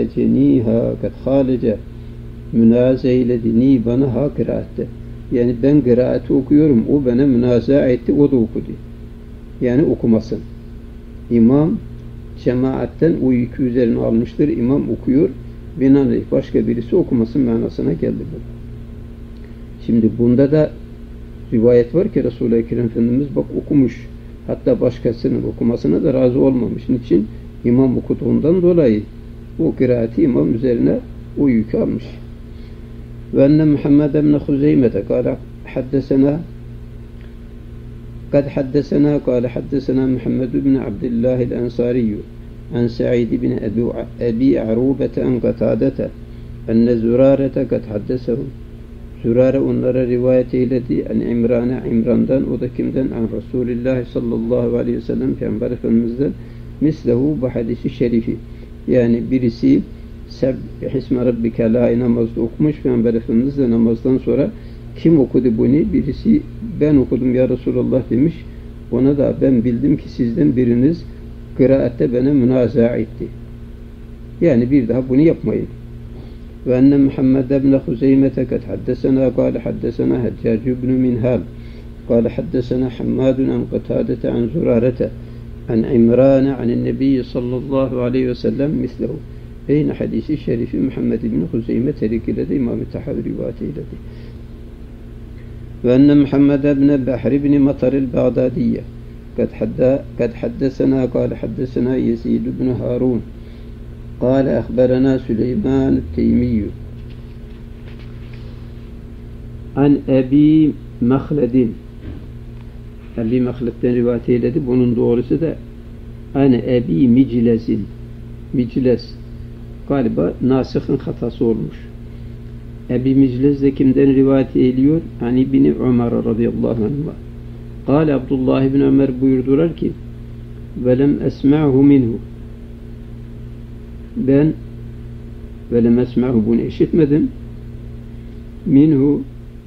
halece münaze eyledi bana ha kıraatte. Yani ben kıraati okuyorum. O bana münaza etti. O da okudu. Yani okumasın. İmam cemaatten o yükü üzerine almıştır. İmam okuyor. Binaenaleyh başka birisi okumasın manasına geldi bu. Şimdi bunda da rivayet var ki Resul-i Ekrem Efendimiz bak okumuş. Hatta başkasının okumasına da razı olmamış. Niçin? İmam okuduğundan dolayı o kıraati imam üzerine o yükü almış. Ve enne Muhammed ibn Huzeymete kâle haddesena kad haddesena kâle haddesena Muhammed ibn Abdullah el-Ensariyyü an Sa'id ibn Abi Arubete en Katadete enne Zürarete kad haddesehu Zürare onlara rivayet eyledi en İmran'dan o da kimden? An Resulullah sallallahu aleyhi ve sellem Peygamber Efendimiz'den mislehu bu hadisi şerifi yani birisi Sebbihesme Rabbike la namazda okumuş Peygamber Efendimiz de namazdan sonra kim okudu bunu? Birisi ben okudum ya Resulullah demiş. Ona da ben bildim ki sizden biriniz kıraatte bana münaza etti. Yani bir daha bunu yapmayın. Ve enne Muhammed ibn Huzeymete kad haddesena kâle haddesena Heccac ibn Minhal kâle haddesena Hammadun an Katadete an Zürarete an İmran an Nebi sallallahu aleyhi ve sellem mislehu. Eyni hadisi şerifi Muhammed ibn Huzeyme terikiledi. İmam-ı Tahavi rivayet eyledi. Ve enne Muhammed ibn Bahr ibn Matar el-Bağdadiye kad haddesena kâle haddesena Yezid ibn Harun kâle ehberena Süleyman el-Teymiyyü an Ebi Mehledin Ebi Mehled'den rivayet eyledi. Bunun doğrusu da an Ebi Micles galiba nasihın hatası olmuş. Ebi Micles de kimden rivayet ediyor? Hani İbni Ömer radıyallahu anh. Kâle Abdullah ibn Ömer buyurdular ki velem esma'hu minhu ben velem esma'hu bunu işitmedim minhu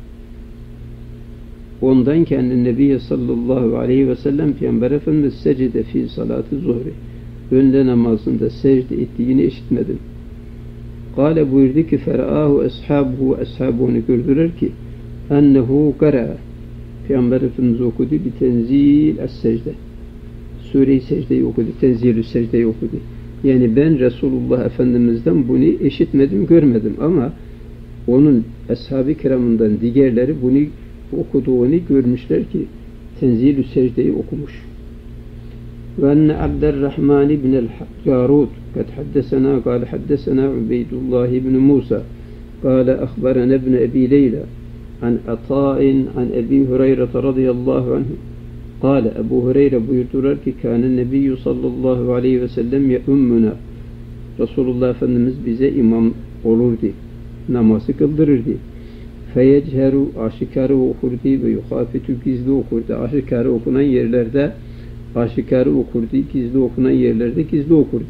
ondan kendi Nebi sallallahu aleyhi ve sellem Peygamber Efendimiz secde fi salatı zuhri önde namazında secde ettiğini işitmedim. Kâle buyurdu ki ferâhu eshabuhu gördüler ki ennehu kara Peygamber Efendimiz okudu bir tenzil es-secde Sure-i secdeyi okudu, tenzil-ü secdeyi okudu. Yani ben Resulullah Efendimiz'den bunu işitmedim, görmedim ama onun ashab-ı kiramından diğerleri bunu okuduğunu görmüşler ki tenzil-ü secdeyi okumuş. وأن عبد الرحمن بن الجارود قد حدثنا قال حدثنا عبيد الله بن موسى قال أخبرنا ابن أبي ليلى عن عطاء عن أبي هريرة رضي الله عنه قال أبو هريرة buyurdular ki كان النبي sallallahu aleyhi ve sellem يؤمنا Resulullah Efendimiz bize imam olurdu, namazı kıldırırdı. Feyeceru aşikarı okurdu ve yuhafitu gizli okurdu. Aşikarı okunan yerlerde aşikarı okurdu, gizli okunan yerlerde gizli okurdu.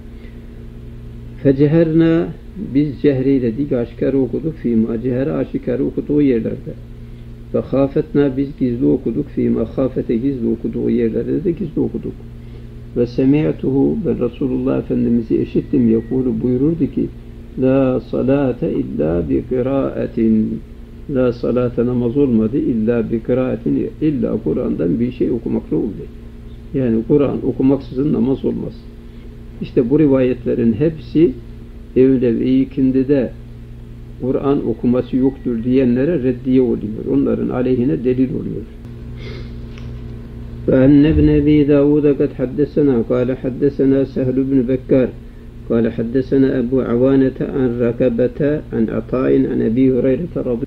Feceherna biz cehreyledik, aşikarı okuduk. Fîmâ cehere aşikarı okuduğu yerlerde. Ve khafetna biz gizli okuduk. Fîmâ khafete gizli okuduğu yerlerde de gizli okuduk. Ve semi'tuhu ben Resulullah Efendimiz'i işittim. Yekulu buyururdu ki la salate illa bi kıraatin. La salate namaz olmadı illa bi kıraatin. İlla Kur'an'dan bir şey okumakla oldu. Yani Kur'an okumaksızın namaz olmaz. İşte bu rivayetlerin hepsi evle ve ikindi de Kur'an okuması yoktur diyenlere reddiye oluyor. Onların aleyhine delil oluyor. فأن ابن أبي داود قد حدثنا قال حدثنا سهل بن بكار قال حدثنا أبو عوانة عن ركبة عن عطاء عن أبي هريرة رضي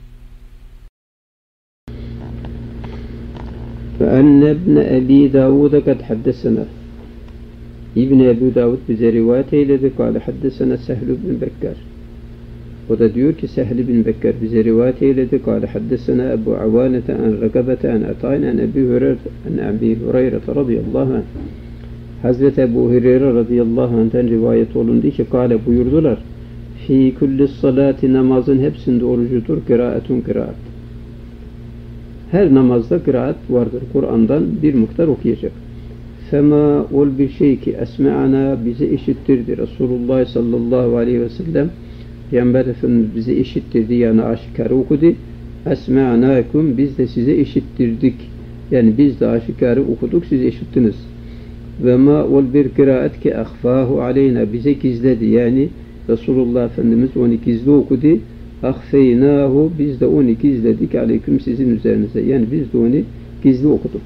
فأن ابن أبي داود قد حدثنا ابن أبي داود bize rivayet eyledi. قال حدثنا سهل بن بكار. O da diyor ki Sehl bin Bekkar bize rivayet eyledi. قال حدثنا أبو عوانة عن ركبة عن عطاء عن أبي هريرة رضي الله عنه. Hazreti Ebu Hureyre radıyallahu anh'ten rivayet olundu ki kâle buyurdular. Fî kulli salati namazın hepsinde orucudur. Kıraatun kıraat. Her namazda kıraat vardır. Kur'an'dan bir miktar okuyacak. Fema ol bir şey ki esme'ana bize işittirdi. Resulullah sallallahu aleyhi ve sellem Peygamber Efendimiz bize işittirdi yani aşikar okudu. Esme'anâkum biz de size işittirdik. Yani biz de aşikarı okuduk siz işittiniz. Ve ma ol bir kıraat ki ahfahu aleyna bize gizledi. Yani Resulullah Efendimiz onu gizli okudu. Ahfeynahu biz de onu gizledik aleyküm sizin üzerinize. Yani biz de onu gizli okuduk.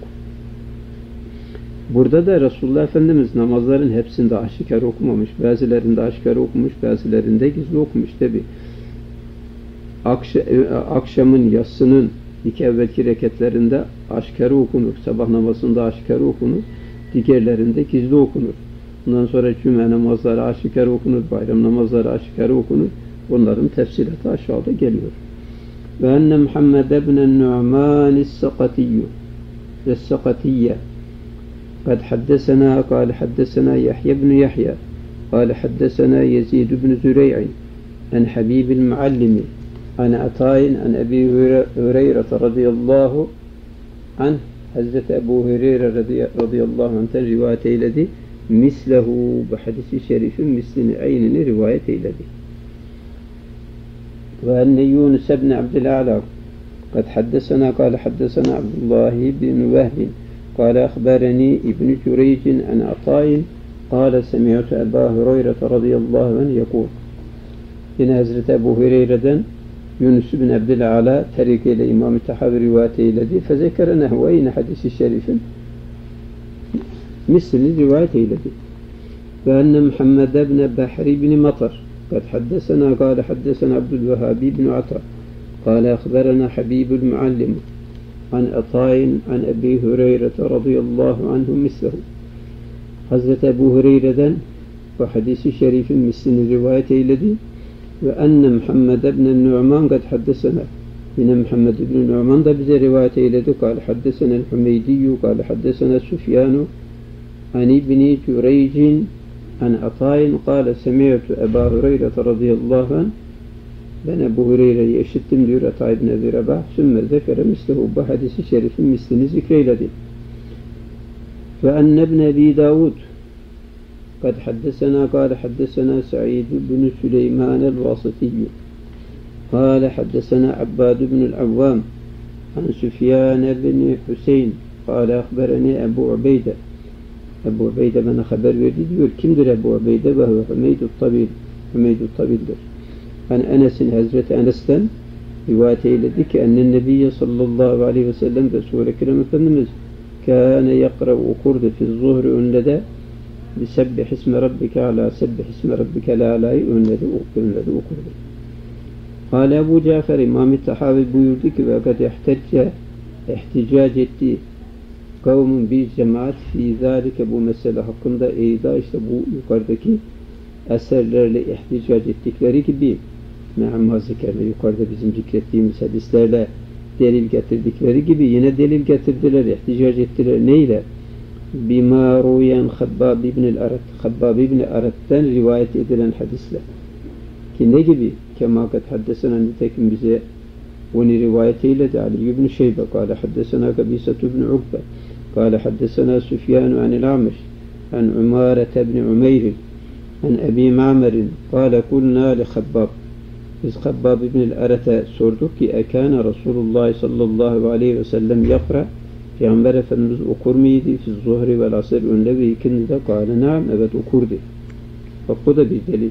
Burada da Resulullah Efendimiz namazların hepsinde aşikar okumamış. Bazılarında aşikar okumuş, bazılarında gizli okumuş tabi. Akşamın, yatsının iki evvelki reketlerinde aşikar okunur. Sabah namazında aşikar okunur. Diğerlerinde gizli okunur. Bundan sonra cüme namazları aşikar okunur. Bayram namazları aşikar okunur. Bunların tefsilatı aşağıda geliyor. Ve enne Muhammed ibn Nu'man es-Sakatiyye قد حدثنا قال حدثنا يحيى بن يحيى قال حدثنا يزيد بن زريع عن حبيب المعلم عن عطاء عن أبي هريرة رضي الله عنه Hazreti Ebu Hureyre radıyallahu anh'ten rivayet eyledi. Mislehu bu hadisi şerifin mislini aynını rivayet eyledi. Ve enne Yunus ibn Abdül'Ala قد حدثنا قال حدثنا عبد الله بن وهب قال أخبرني ابن جريج عن عطاء قال سمعت أبا هريرة رضي الله عنه يقول yine Hazreti Ebu Hureyre'den Yunus bin Abdül'Ala tarikiyle İmam-ı Tahavi rivayet eyledi. Fezekere nehve yine hadisi şerifin mislini rivayet eyledi. Ve enne Muhammed ibn Bahri ibn Matar قد حدثنا قال حدثنا عبد الوهاب بن عطاء قال أخبرنا حبيب المعلم عن عطاء عن أبي هريرة رضي الله عنه مثله. Hazreti Ebu Hureyre'den bu hadisi şerifin mislini rivayet eyledi. Ve enne Muhammed ibn Nu'man قد حدثنا yine Muhammed ibn Nu'man da bize rivayet eyledi. قال حدثنا الحميدي قال حدثنا سفيان عن ابن جريج عن عطاء قال سمعت أبا هريرة رضي الله عنه ben Ebu Hureyre'yi işittim diyor Ata ibn Ebi Rabah. Sümme zekere mislehu bu hadisi şerifin mislini zikreyledi. Ve enne ibn Ebi Davud قد حدثنا قال حدثنا سعيد بن سليمان الواسطي قال حدثنا عباد بن العوام عن سفيان بن حسين قال أخبرني أبو عبيدة Ebu Ubeyde bana haber verdi diyor. Kimdir Ebu Ubeyde? Ve Hümeyd-ü Tabil'dir. Yani Enes'in Hazreti Enes'ten rivayet eyledi ki ennen Nebiyye sallallahu aleyhi ve sellem Resul-i Ekrem Efendimiz kâne yakra'u okurdu fi zuhri önlede bisebbih isme rabbike ala sebbih isme rabbike la alayı önlede okurdu. Hâle Ebu Cafer İmam-ı Tahavi buyurdu ki ve kad ihticac etti kavmun bir cemaat fi zâlike bu mesele hakkında eyda işte bu yukarıdaki eserlerle ihticac ettikleri gibi me'amma zikerle yukarıda bizim zikrettiğimiz hadislerle delil getirdikleri gibi yine delil getirdiler, ihticac ettiler. Neyle? Bima ruyen Habbab ibn-i Arat. Habbab ibn-i Arat'tan rivayet edilen hadisle. Ki ne gibi? Kemakat haddesena nitekim bize onu rivayet eyledi. Ali ibn Şeybe kâle haddesena Kabisat ibn Ukbe kâle haddesena Süfyanu anil Ameş an Umarete ibn Umeyr'in an Ebi Ma'merin kâle kulnâ li Habbab. Biz Habbab ibn-i Arat'a sorduk ki ekâne Resulullah sallallahu aleyhi ve sellem yakra Peygamber Efendimiz okur muydu fi zuhri vel asr önde ve ikindide kâle naam evet okurdu. Bak bu da bir delil.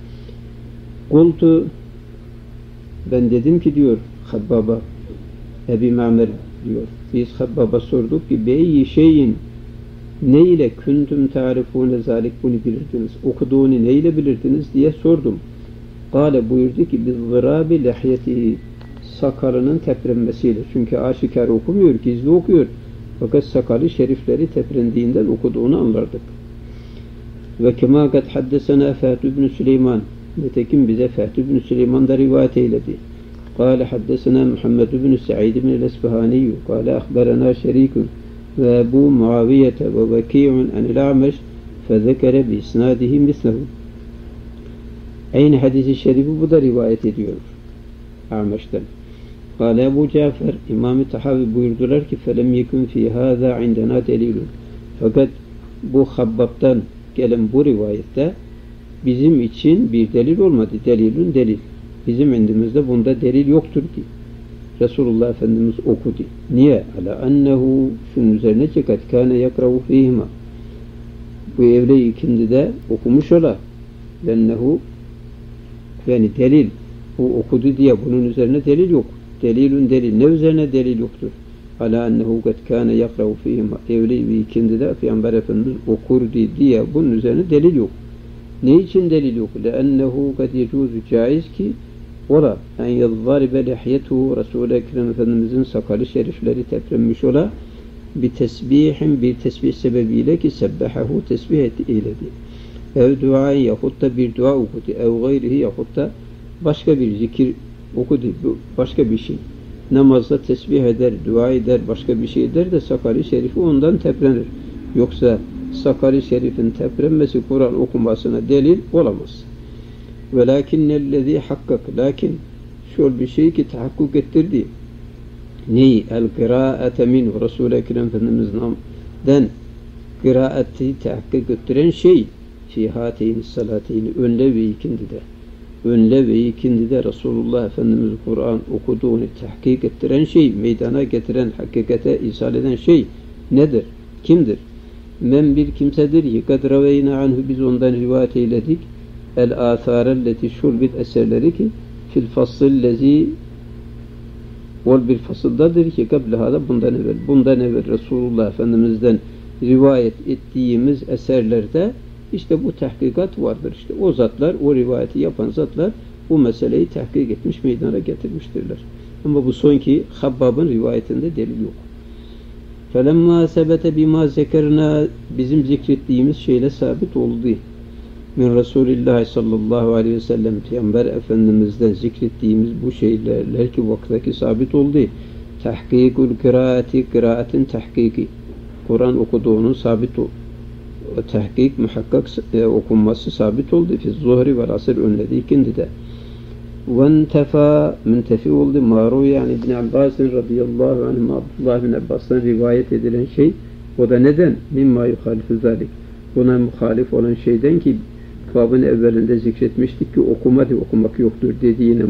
Kultu ben dedim ki diyor Habbab'a Ebi Ma'mer diyor Biz Habbab'a sorduk ki beyyi şeyin ne ile küntüm tarifune zalik bunu bilirdiniz. Okuduğunu ne ile bilirdiniz diye sordum. Kale buyurdu ki biz zırabi lehyeti sakalının teprenmesiyle. Çünkü aşikar okumuyor, gizli okuyor. Fakat sakalı şerifleri teprendiğinden okuduğunu anlardık. Ve kema kad haddesena Feth ibn Süleyman. Nitekim bize Feth ibn Süleyman da rivayet eyledi. Kale haddesena Muhammed ibn Sa'id ibn el-Esbahani. Kale ahberena şerikun ve Ebu Muaviyete ve Veki'un anil A'meş fezekere bi isnadihi mislehu. Aynı hadisi şerifi bu da rivayet ediyor A'meş'ten. Kale Ebu Cafer İmam-ı Tahavi buyurdular ki felem yekun fi hâzâ indena delilun. Fakat bu Habbab'dan gelen bu rivayette bizim için bir delil olmadı. Delilun delil. Bizim indimizde bunda delil yoktur ki. Resulullah Efendimiz okudu. Niye? Ala ennehu şunun üzerine ki kad kâne yakravu fîhima. Bu evle ikindi de okumuş ola. Lennehu yani delil. Bu okudu diye bunun üzerine delil yok. Delilun delil. Ne üzerine delil yoktur? Ala ennehu kad kâne yakravu fîhima. Evle ve ikindi de Peygamber Efendimiz okurdu diye bunun üzerine delil yok. Ne için delil yok? Lennehu kad yecuzu caiz ki ola en yazzaribe lehyetuhu Resul-i Ekrem Efendimizin sakalı şerifleri teprenmiş ola bir tesbih sebebiyle ki sebbehahu tesbih eyledi. Ev duayı yahut da bir dua okudu. Ev gayrihi yahut da başka bir zikir okudu. Başka bir şey. Namazda tesbih eder, dua eder, başka bir şey eder de sakalı şerifi ondan teprenir. Yoksa sakalı şerifin teprenmesi Kur'an okumasına delil olamaz. Velakinnellezî hakkak. Lakin şöyle bir şey ki tahakkuk ettirdi. Neyi? El-kırâete minhu. Resul-i Ekrem Efendimiz'den kıraati tahakkuk ettiren şey fî hâteyni salâteyni önle ve ikindide. Önle ve ikindide Resulullah Efendimiz Kur'an okuduğunu tahkik ettiren şey, meydana getiren, hakikate isal eden şey nedir? Kimdir? Men bir kimsedir ki kad raveyna anhu biz ondan rivayet eyledik. El-âthârelleti şurbit eserleri ki fil fasıllezi ol bir fasıldadır ki kablehâda bundan evvel Resulullah Efendimiz'den rivayet ettiğimiz eserlerde işte bu tahkikat vardır. İşte o zatlar, o rivayeti yapan zatlar bu meseleyi tahkik etmiş, meydana getirmiştirler. Ama bu sonki Habbab'ın rivayetinde delil yok. فَلَمَّا سَبَتَ بِمَا zekerna bizim zikrettiğimiz şeyle sabit oldu. Min Resulillah sallallahu aleyhi ve sellem Peygamber Efendimiz'den zikrettiğimiz bu şeyler ki vaktaki sabit oldu. Tahkikul kıraati, kıraatin tahkiki. Kur'an okuduğunun sabit oldu. Tahkik, muhakkak okunması sabit oldu. Fi zuhri ve asr önledi ikindi de. وَانْتَفَى müntefi oldu. Maru yani İbn Abbas'ın radıyallahu anh Abdullah bin Abbas'tan rivayet edilen şey o da neden? Mimma yuhalifu zalik. Buna muhalif olan şeyden ki babın evvelinde zikretmiştik ki okumak yoktur dediğine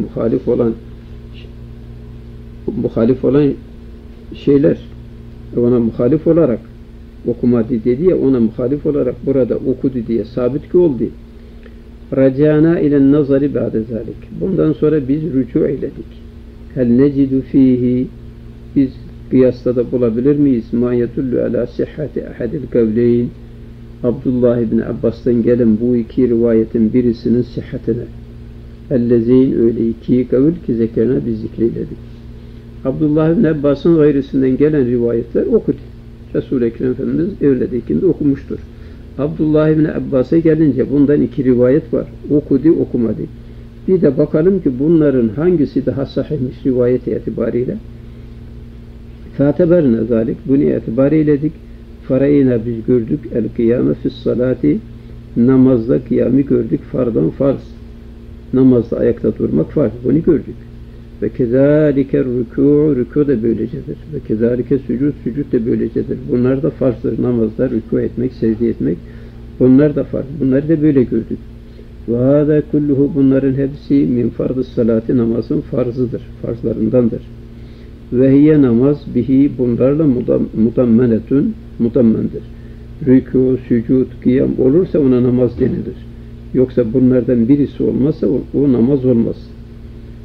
muhalif olan şeyler ona muhalif olarak okumadı dedi ya ona muhalif olarak burada okudu diye sabit ki oldu. Racana ile nazari ba'de zalik. Bundan sonra biz rücu eyledik. Hel necidu fihi biz kıyasla da bulabilir miyiz? Ma yedullu ala sihhati ahadil kavleyn. Abdullah ibn Abbas'tan gelen bu iki rivayetin birisinin sıhhatine. Ellezeyn öyle iki kavil ki zekerine biz zikreyledik. Abdullah ibn Abbas'ın gayrisinden gelen rivayetler okudu. Resul-i Ekrem Efendimiz evledikinde okumuştur. Abdullah ibn Abbas'a gelince bundan iki rivayet var. Okudu, okumadı. Bir de bakalım ki bunların hangisi daha sahihmiş rivayet itibariyle. Fâteberine zalik. Bunu itibariyledik. Farayna biz gördük. El-kıyâme fis-salâti. Namazda kıyamı gördük. Fardan farz. Namazda ayakta durmak farz. Bunu gördük. Ve kezâlike rükû. Rükû da böylecedir. Ve kezâlike sücud de böylecedir. Bunlar da farzdır. Namazda rükû etmek, secde etmek. Bunlar da farz. Bunları da böyle gördük. Ve hâzâ kulluhu bunların hepsi min fardı salâti namazın farzıdır. Farzlarındandır. Ve hiye namaz bihi bunlarla mudammendir. Rükû, sücud, kıyam olursa ona namaz denilir. Yoksa bunlardan birisi olmazsa o namaz olmaz.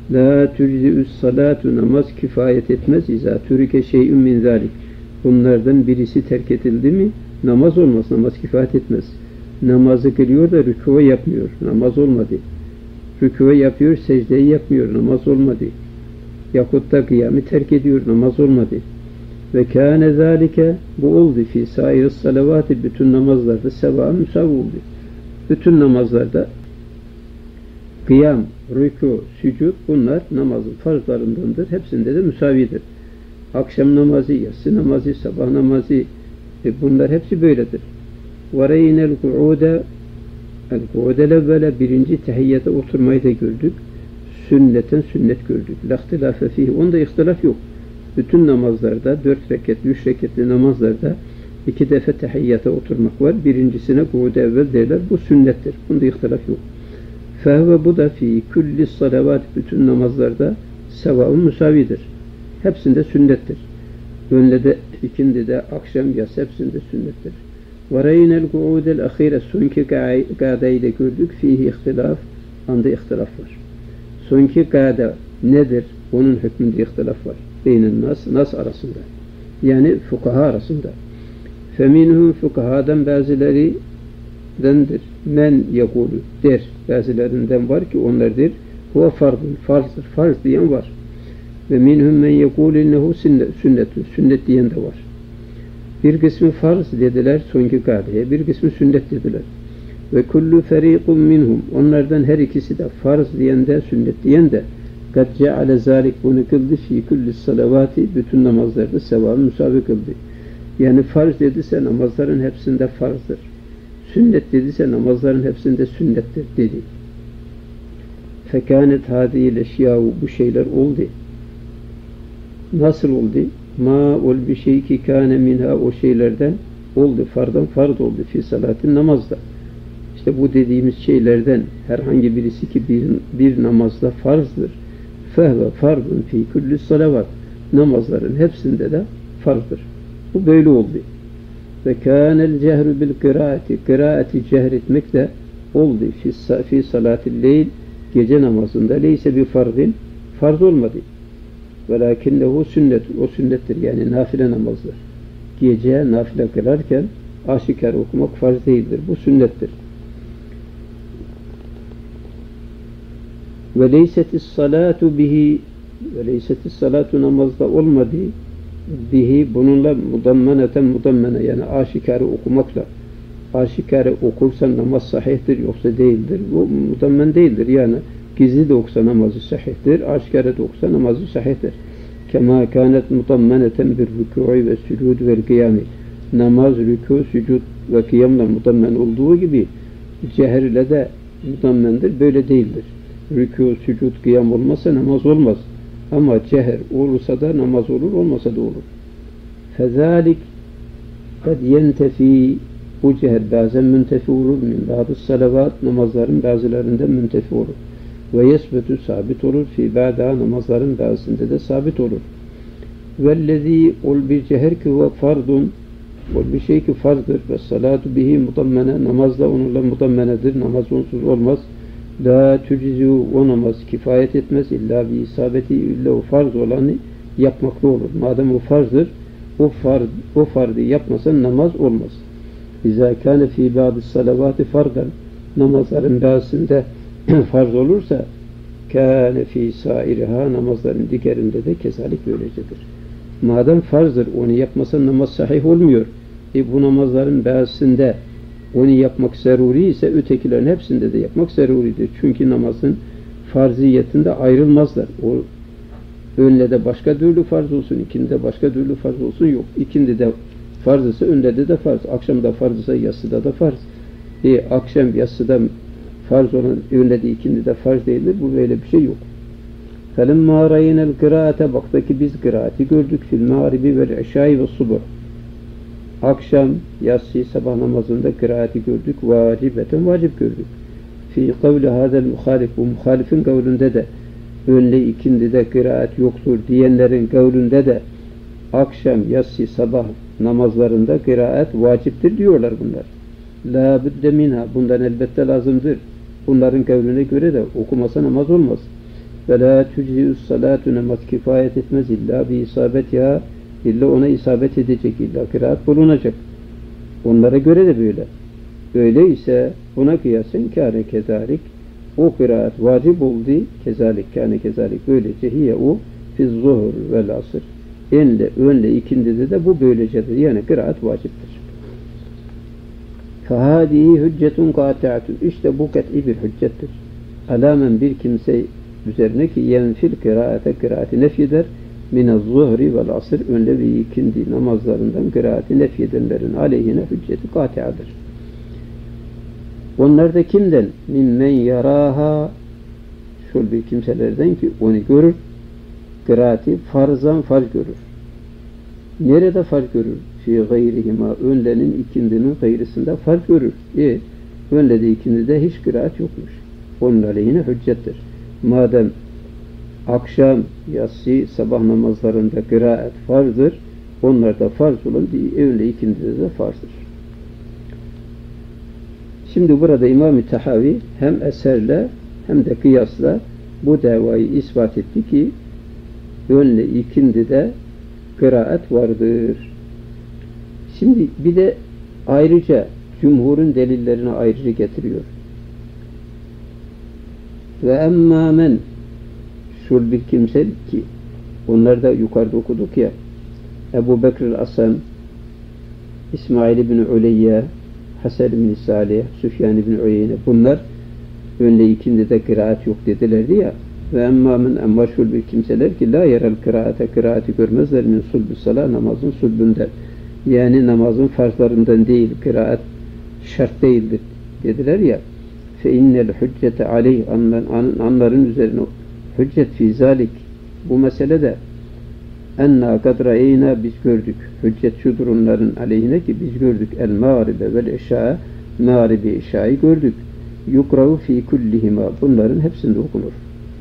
La tüczi'ü's salatu namaz kifayet etmez. İzâ türike şey'ün min zâlik. Bunlardan birisi terk edildi mi namaz olmaz. Namaz kifayet etmez. Namazı kılıyor da rükû yapmıyor. Namaz olmadı. Rükû yapıyor, secdeyi yapmıyor. Namaz olmadı. Yahut da kıyamı terk ediyor. Namaz olmadı. Ve kâne zâlike bu oldu fi sâir salavâti bütün namazlarda sevâ müsav oldu. Bütün namazlarda kıyam, rükû, sücud bunlar namazın farzlarındandır. Hepsinde de müsavidir. Akşam namazı, yatsı namazı, sabah namazı bunlar hepsi böyledir. وَرَيْنَ الْقُعُودَ el-ku'udel evvele birinci tehiyyete oturmayı da gördük. Sünneten sünnet gördük. لَخْتِلَافَ فِيهِ onda ihtilaf yok. Bütün namazlarda, 4 reketli, 3 reketli namazlarda 2 defa tehiyyete oturmak var. Birincisine ku'ud-i evvel derler. Bu sünnettir. Bunda ihtilaf yok. Fehve bu da fi külli salavat bütün namazlarda sevâ-ı müsavidir. Hepsinde sünnettir. Önle de, ikindi de, akşam, yas hepsinde sünnettir. وَرَيْنَ الْقُعُودَ الْأَخِيرَ sonki gâdeyi de gördük. Fihi ihtilaf. Anda ihtilaf var. Sonki gâde nedir? Onun hükmünde ihtilaf var. Beynin nas arasında. Yani fukaha arasında. Feminhum fukahadan bazılarındandır. Men yekulu der. Bazılarından var ki onlar der. Huve fardun. Farzdır. Farz diyen var. Ve minhum men yekulu innehu sünnetun. Sünnet diyen de var. Bir kısmı farz dediler sonki kadeye. Bir kısmı sünnet dediler. Ve kullu feriqun minhum. Onlardan her ikisi de farz diyen de sünnet diyen de kad ceale zalik bunu kıldı fi kulli salavati bütün namazlarda sevabı müsavi kıldı. Yani farz dediyse namazların hepsinde farzdır. Sünnet dediyse namazların hepsinde sünnettir dedi. Fekânet hâdîl eşyâhu bu şeyler oldu. Nasıl oldu? Ma ol bir şey ki kâne minha o şeylerden oldu. Fardan farz oldu fi salatin namazda. İşte bu dediğimiz şeylerden herhangi birisi ki bir namazda farzdır. Fehve fardun fi kulli salavat. Namazların hepsinde de farzdır. Bu böyle oldu. Ve kânel cehru bil kıraati. Kıraati cehr etmek de oldu. Fi salatil leyl gece namazında leyse bir farzin farz olmadı. Velakinnehu sünnet. O sünnettir. Yani nafile namazdır. Gece nafile kılarken aşikar okumak farz değildir. Bu sünnettir. Ve leysetis salatu bihi ve leysetis salatu namazda olmadı bihi bununla mudammene yani aşikarı okumakla aşikarı okursan namaz sahihtir yoksa değildir. Bu mudammen değildir. Yani gizli de okusa namazı sahihtir. Aşikarı da okusa namazı sahihtir. Kema kânet mudammeneten bir rükû'i ve sücud ve kıyami. Namaz, rükû, sücud ve kıyamla mudammen olduğu gibi cehr ile de mudammendir. Böyle değildir. Rükû, sücud, kıyam olmazsa namaz olmaz. Ama cehr olursa da namaz olur, olmasa da olur. Fezalik kad yentefi bu cehr bazen müntefi olur. Min bazı salavat namazların bazılarında müntefi olur. Ve yesbetu sabit olur. Fi ba'da namazların bazısında da sabit olur. Vellezî ol bir cehr ki huve fardun ol bir şey ki farzdır. Ve salatu bihi mudammene namazla onunla mudammenedir. Namaz onsuz olmaz. La tücizu o namaz kifayet etmez illa bi isabeti illa o farz olanı yapmakla olur. Madem o farzdır o fardı yapmasan namaz olmaz. İzâ kâne fî bâd-ı salavâti fardan namazların bazısında farz olursa kâne fî sâiriha namazların diğerinde de kezalik böylecedir. Madem farzdır onu yapmasan namaz sahih olmuyor. Bu namazların bazısında onu yapmak zaruri ise ötekilerin hepsinde de yapmak zaruridir. Çünkü namazın farziyetinde ayrılmazlar. O önle de başka türlü farz olsun, ikindi de başka türlü farz olsun yok. İkindi de farz ise önle de farz. Akşamda farz ise yatsıda da farz. Akşam yatsıda farz olan önle de ikindi de farz değildir. Bu böyle bir şey yok. فَلَمَّا رَيْنَ الْقِرَاءَةَ baktaki biz kıraati gördük. فِي الْمَغْرِبِ وَالْعِشَاءِ وَالصُّبُحِ akşam, yatsı, sabah namazında kıraati gördük. Vacibeten vacip gördük. Fi kavli hadel muhalif bu muhalifin kavlinde de önle ikindi de kıraat yoktur diyenlerin kavlinde de akşam, yatsı, sabah namazlarında kıraat vaciptir diyorlar bunlar. La budde minha bundan elbette lazımdır. Bunların kavline göre de okumasa namaz olmaz. ve la tüczi'us salatu namaz kifayet etmez illa bi isabetiha, illa ona isabet edecek, illa kıraat bulunacak. Onlara göre de böyle. Öyleyse buna kıyasen kâne kezalik, o kıraat vacip oldu, kezalik kâne kezalik, böylece hiye o fiz zuhur vel asr, önle ikindide de bu böylecedir. Yani kıraat vaciptir. Fehâdihi hüccetun kâti'atun, işte bu kat'i bir hüccettir. Alamen bir kimse üzerine ki yenfil kıraati nefyeder, minez zuhri vel asr, önle ve ikindi namazlarından kıraati nefyedenlerin aleyhine hücceti kâti'adır. Onlar da kimden? Mimmen yaraha, şöyle bir kimselerden ki onu görür, kıraati farzan farz görür. Nerede farz görür? Fi gayrihima, önlenin ikindinin gayrısında farz görür. Önlede ikindide hiç kıraat yokmuş. Onun aleyhine hüccettir. Madem akşam, yatsı, sabah namazlarında kıraat farzdır, onlar da farz olan önle ikindide de farzdır. Şimdi burada İmam-ı Tahavi hem eserle hem de kıyasla bu davayı ispat etti ki önle ikindide kıraat vardır. Şimdi bir de ayrıca cumhurun delillerini ayrıca getiriyor. Ve emmâ men, şul bir kimse ki onlar da yukarıda okuduk ya, Ebu Bekr el-Asam, İsmail ibn Uleyye, Hasan ibn Salih, Süfyan ibn Uyeyne, bunlar önle ikindide kıraat yok dedilerdi ya. Ve emmâ men, amma şul bir kimseler ki la yerel kıraati görmezler min sulbü salah, namazın sulbünden. Yani namazın farzlarından değil, kıraat şart değildir dediler ya. Fe innel hüccete aleyh, anların üzerine hüccet fi zalik, bu meselede enna kadra'eyna, biz gördük. Hüccet şudur onların aleyhine ki biz gördük. El mağribe vel işâ, mağribi işâ'yı gördük. Yukravu fi kullihima, bunların hepsinde okunur.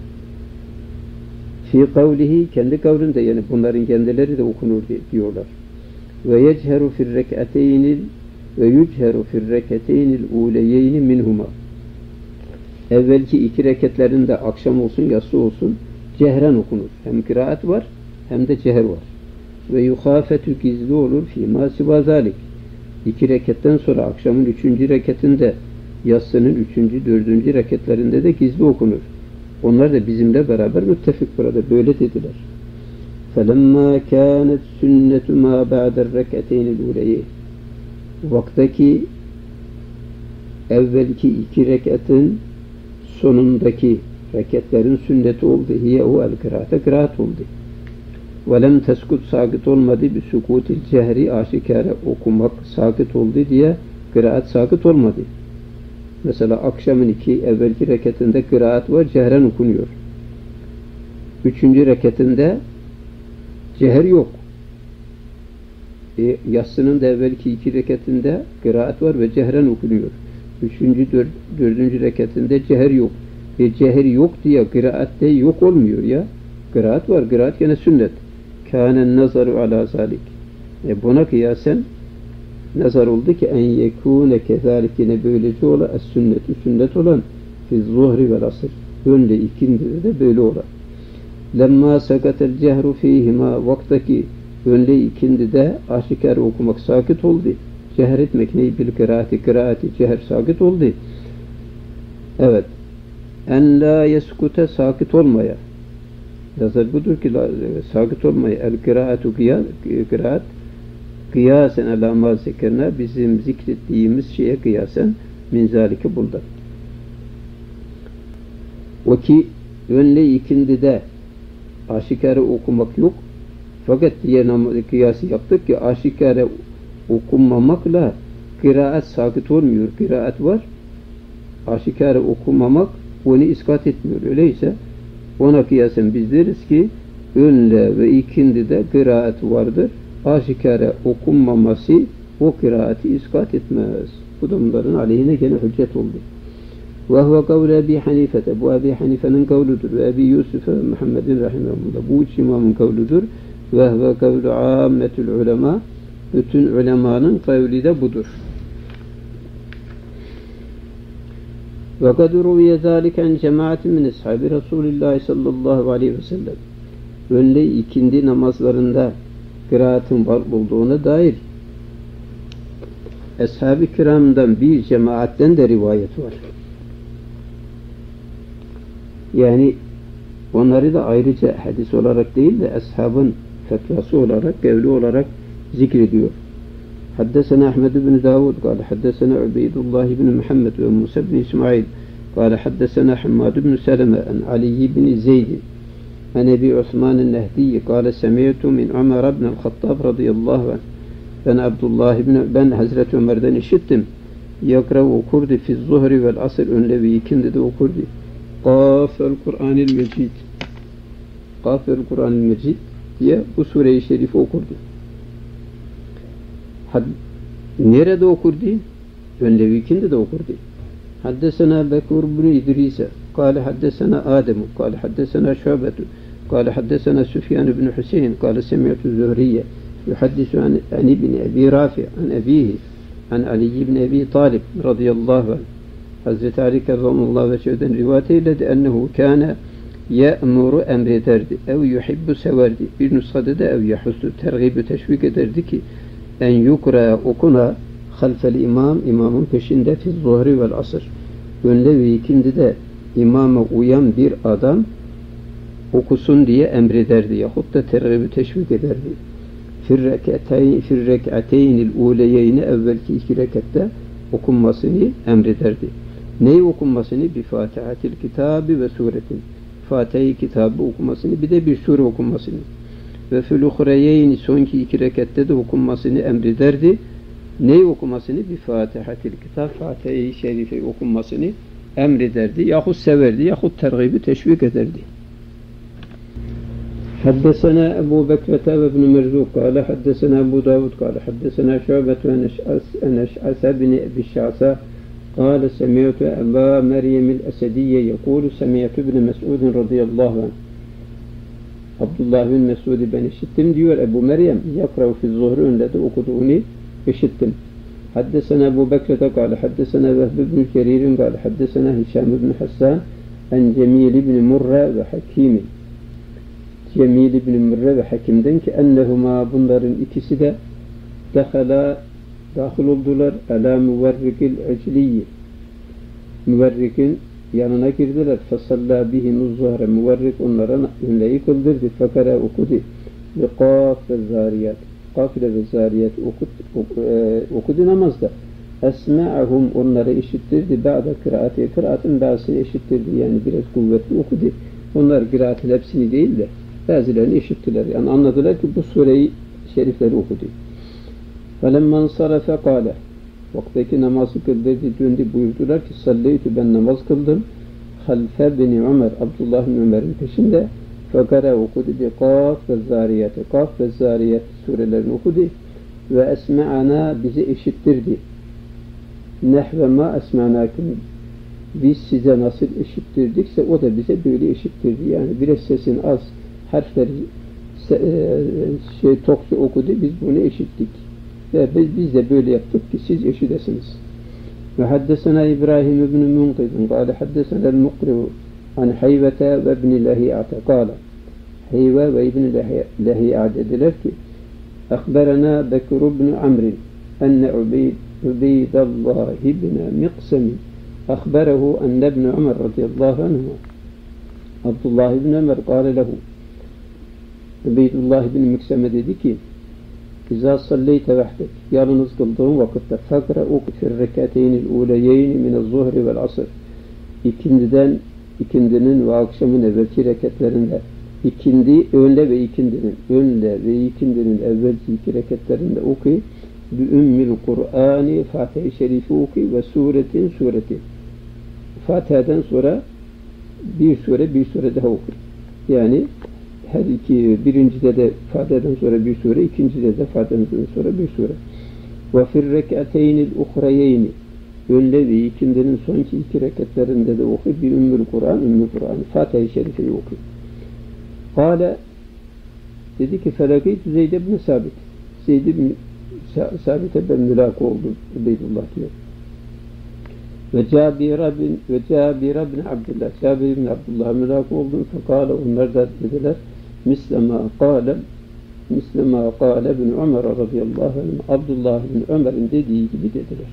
Fi kavlihi, kendi kavlinde, yani bunların kendileri de okunur diyorlar. Ve yecheru fir rek'ateynil ve yücheru fir rek'ateynil uleyeyni minhuma. Evvelki iki reketlerinde akşam olsun, yatsı olsun cehren okunur. Hem kıraat var hem de ceher var. Ve yuhafetü, gizli olur fîmâ sivâ zâlik. İki reketten sonra akşamın üçüncü reketinde, yatsının üçüncü, dördüncü reketlerinde de gizli okunur. Onlar da bizimle beraber müttefik burada. Böyle dediler. فَلَمَّا كَانَتْ سُنَّةُ مَا بَعْدَ الرَّكَتَيْنِ الْاُولَيَيْنِ, vaktaki evvelki iki reketin sonundaki reketlerin sünneti oldu. Hiye o el-kıraate, kıraat oldu. وَلَمْ تَسْكُتْ, sakıt olmadı. بِسُكُوتِ الْcehri, aşikare okumak sakıt oldu diye kıraat sakıt olmadı. Mesela akşamın evvelki reketinde kıraat var, cehren okunuyor. Üçüncü reketinde ceher yok. Yatsının da evvelki iki reketinde kıraat var ve cehren okunuyor. Üçüncü, dördüncü reketinde ceher yok. Ceher yok diye kıraatte yok olmuyor ya. Kıraat var, kıraat gene sünnet. Kânen nazaru alâ zâlik. Buna kıyasen nazar oldu ki en yekûne kezâlik, yine böylece ola es-sünnetu, sünnet olan fi zuhri vel asr, önle ikindide de böyle ola. Lemma sakatel cehru fîhima, vaktaki önle ikindide aşikar okumak sakit oldu. Ceher etmek ney bil kıraati ceher sakit oldu. Evet. En la yeskute, sakit olmaya. Nazar budur ki sakit olmaya. El kıraatu kıraat kıyasen alâ mâ zekerna, bizim zikrettiğimiz şeye kıyasen min zâlike bundan. O ki önle ikindide aşikare okumak yok. Fakat diğer kıyası yaptık ki aşikare okunmamakla kıraat sakit olmuyor. Kıraat var. Aşikare okumamak onu iskat etmiyor. Öyleyse ona kıyasen biz deriz ki önle ve ikindide kıraat vardır. Aşikare okunmaması o kıraati iskat etmez. Bu da bunların aleyhine gene hüccet oldu. Ve huve kavle Ebi Hanifete, bu Ebi Hanife'nin kavludur. Ve Ebi Yusuf ve Muhammedin rahimahullah, bu üç imamın kavludur. Ve huve kavlu âmmetül ulema, bütün ulemanın kavli de budur. وَقَدْ رُوِيَ ذَٰلِكَ عَنْ جَمَاعَةٍ مِنْ أَصْحَابِ رَسُولِ اللّٰهِ sallallahu aleyhi ve sellem. Önle ikindi namazlarında kıraatın var olduğuna dair Ashab-ı kiramdan bir cemaatten de rivayet var. Yani onları da ayrıca hadis olarak değil de ashabın fetvası olarak, kevli olarak zikrediyor. Haddesena Ahmed bin Davud, قال حدثنا عبيد الله بن محمد وموسى بن إسماعيل قال حدثنا حماد بن سلمة عن علي بن زيد عن أبي عثمان النهدي قال سمعت من عمر بن الخطاب رضي الله عنه ben Hazreti Ömer'den işittim. Yakrav okurdu fi zuhri vel asr önlevi ikindi de okurdu. Kafel Kur'anil Mecid. Kafel Kur'anil Mecid diye bu sure-i şerifi okurdu. Nerede okurdu? Önlevi ikindi de okurdu. Haddesena Bekur bin İdris'e kâle haddesena Adem kâle haddesena Şubetu kâle haddesena Süfyan bin Hüseyin kâle semi'tu Zuhriye يحدث عن ابن أبي رافع عن أبيه عن علي بن أبي طالب رضي الله عنه Hazreti Ali kerramallahu veçheden rivayet eyledi ennehu kâne ye'muru emrederdi ev yuhibbu severdi bir nuskada da ev yahussu tergibü teşvik ederdi ki en yukra okuna halfel imam imamın peşinde fi zuhri vel asr önle ve ikindi de imama uyan bir adam okusun diye emrederdi yahut da tergibü teşvik ederdi. Firrek'ateynil uleyeyni evvelki iki rekatte okunmasını emrederdi. Neyi okunmasını? Bi Fatihatil kitabı ve suretin. Fatiha-i kitabı okunmasını bir de bir sure okunmasını. Ve fil uhreyeyni sonki iki rekatte de okunmasını emrederdi. Neyi okumasını? Bi Fatihatil kitab Fatiha-i şerife okunmasını emrederdi. Yahut severdi yahut tergibi teşvik ederdi. حدثنا أبو بكرة وابن مرزوق قال حدثنا أبو داود قال حدثنا شعبة عن أشعث بن أبي الشعثاء قال سمعت أبا مريم الأسدية يقول سمعت ابن مسعود رضي الله عنه Abdullah bin Mesud'u ben işittim diyor Ebu Meryem yakrav fi zuhru önledi okuduğunu işittim. Haddesena Ebu Bekre'de kâle haddesena Vehb ibn Kerir'in kâle haddesena Hişam ibn Hassan en Cemil ibn Murre ve Hakim'in Cemil ibn Murre ve Hakim'den ki ennehuma bunların ikisi de dahil oldular ala müverrikil ecliyyi müverrikin yanına girdiler fesallâ bihimuz zuhre müverrik onlara ünleyi kıldırdı fekara okudu ve kâf ve zariyat kâf ile ve zariyat okudu namazda esma'ahum onlara işittirdi ba'da kıraatın bazısını işittirdi yani biraz kuvvetli okudu onlar kıraatın hepsini değil de bazılarını işittiler. Yani anladılar ki bu sureyi şerifleri okudu. فَلَمَّنْ صَرَفَ قَالَ Vaktaki namazı kıldı, döndü buyurdular ki salleytü ben namaz kıldım. Halfe beni Ömer, Abdullah bin Ömer'in peşinde fekara okudu bi Kaf ve Zariyat'ı. Kaf ve Zariyat surelerini okudu ve esme'ana bizi işittirdi. Nehve ma esme'anakum biz size nasıl işittirdikse o da bize böyle işittirdi. Yani biraz sesin az harfleri toksu okudu, biz bunu işittik. Ve biz de böyle yaptık ki siz işitesiniz. Ve haddesena İbrahim ibn Munkidin kâle haddesena el-Mukri'u an Hayvete ve ibn Lehi'ate kâle Hayve ve ibn Lehi'a dediler ki Akberena Bekir ibn Amrin enne Ubeydallah ibn Miqsemi akberehu enne ibn Ömer radıyallahu anhu Abdullah ibn Ömer kâle lehu Ubeydullah bin Mikseme dedi ki İzâ salleyte vahdek yalnız kıldığın vakitte fakra oku firrekateynil uleyeyni mine'z-zuhri vel asr ikindinin ve akşamın evvelki reketlerinde öğle ve ikindinin evvelki iki reketlerinde oku bi ümmil Kur'ani Fatiha-i Şerifi oku ve sureti Fatiha'dan sonra bir sure daha oku yani her birincide de Fatiha'dan sonra bir sure, ikincide de Fatiha'dan sonra bir sure. Ve firrekateynil uhreyeyni önle ve ikindinin sonki iki reketlerinde de oku bir ümmül Kur'an, Fatiha-i Şerife'yi oku. Kâle dedi ki felakîtü Zeyd ibn Sabit. Zeyd ibn Sabit'e ben mülâk oldum Ubeydullah diyor. ve Cabir bin Abdullah. Cabir bin Abdullah merak oldum. Fekale onlar da dediler. Mislema kâle bin Ömer radıyallahu anh. Abdullah bin Ömer'in dediği gibi dediler.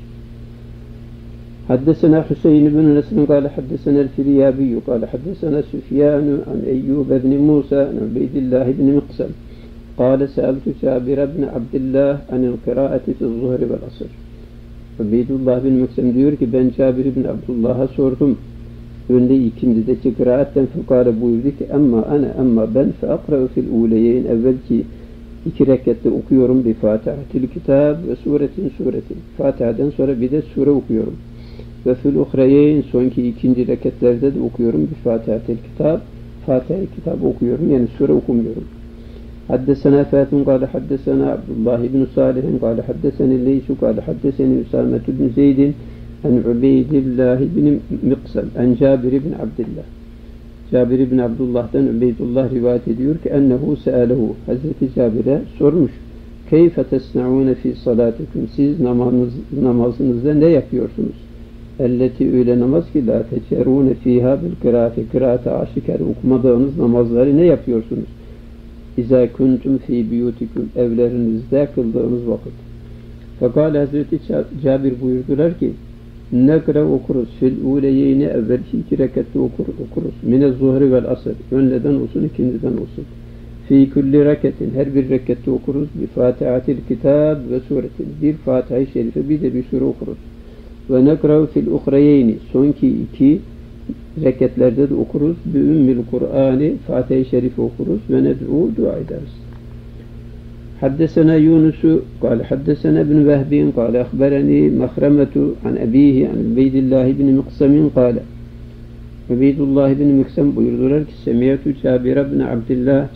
Haddesena Hüseyin bin Nesrin kâle haddesena el-Firyabiyyü kâle haddesena Süfyanu an Eyyub bin Musa an Ubeydillah bin Miqsam kâle se'eltu Cabir bin Abdullah anil kıraati fi zuhri vel asr. Ubeydullah bin Miqsam diyor ki ben Cabir bin Abdullah'a sordum. Önde ikindideki kıraatten fekâle buyurdu ki ama ben fe akra'u fil uleyeyn evvelki 2 rekatte okuyorum bir Fatihatil Kitab ve suretin. Fatiha'dan sonra bir de sure okuyorum. Ve fil uhreyeyn sonki 2. rekatlerde de okuyorum bir Fatihatil Kitab. Fatiha-i Kitab okuyorum yani sure okumuyorum. Haddesena Fatun kâle haddesena Abdullah ibn Salih'in kâle haddeseni Leysu kâle haddeseni Üsamet ibn Zeydin en Ubeydillah ibn Miqsam en Cabir ibn Abdullah. Cabir ibn Abdullah'dan Ubeydullah rivayet ediyor ki ennehu se'alehu Hazreti Cabir'e sormuş. Keyfe tesna'une fi salatikum siz namazınızda ne yapıyorsunuz? Elleti öyle namaz ki la tecerune fiha bil kıraate aşikar okumadığınız namazları ne yapıyorsunuz? İzâ kuntum fî biyutikum evlerinizde kıldığınız vakit. Fakat Hazreti Cabir buyurdular ki nekra okuruz fil uleyeyni evvelki 2 rekatte okuruz. Mine zuhri vel asr. Önleden olsun ikindiden olsun. Fî kulli reketin her bir rekatte okuruz. Bi Fatihatil Kitab ve suretin. Bir Fatiha-i Şerife bir de bir sure okuruz. Ve nekra fil uhreyeyni sonki 2 reketlerde de okuruz. Bi ümmil Kur'ani Fatiha-i Şerife okuruz ve ned'u dua ederiz. Haddesena Yunus'u kâle haddesena ibn Vehbin kâle akhbereni Mahremetu an abihi an Ubeydillah ibn Miqsam'in kâle Ubeydullah ibn Miqsam buyurdular ki semiyetü Cabir ibn Abdullah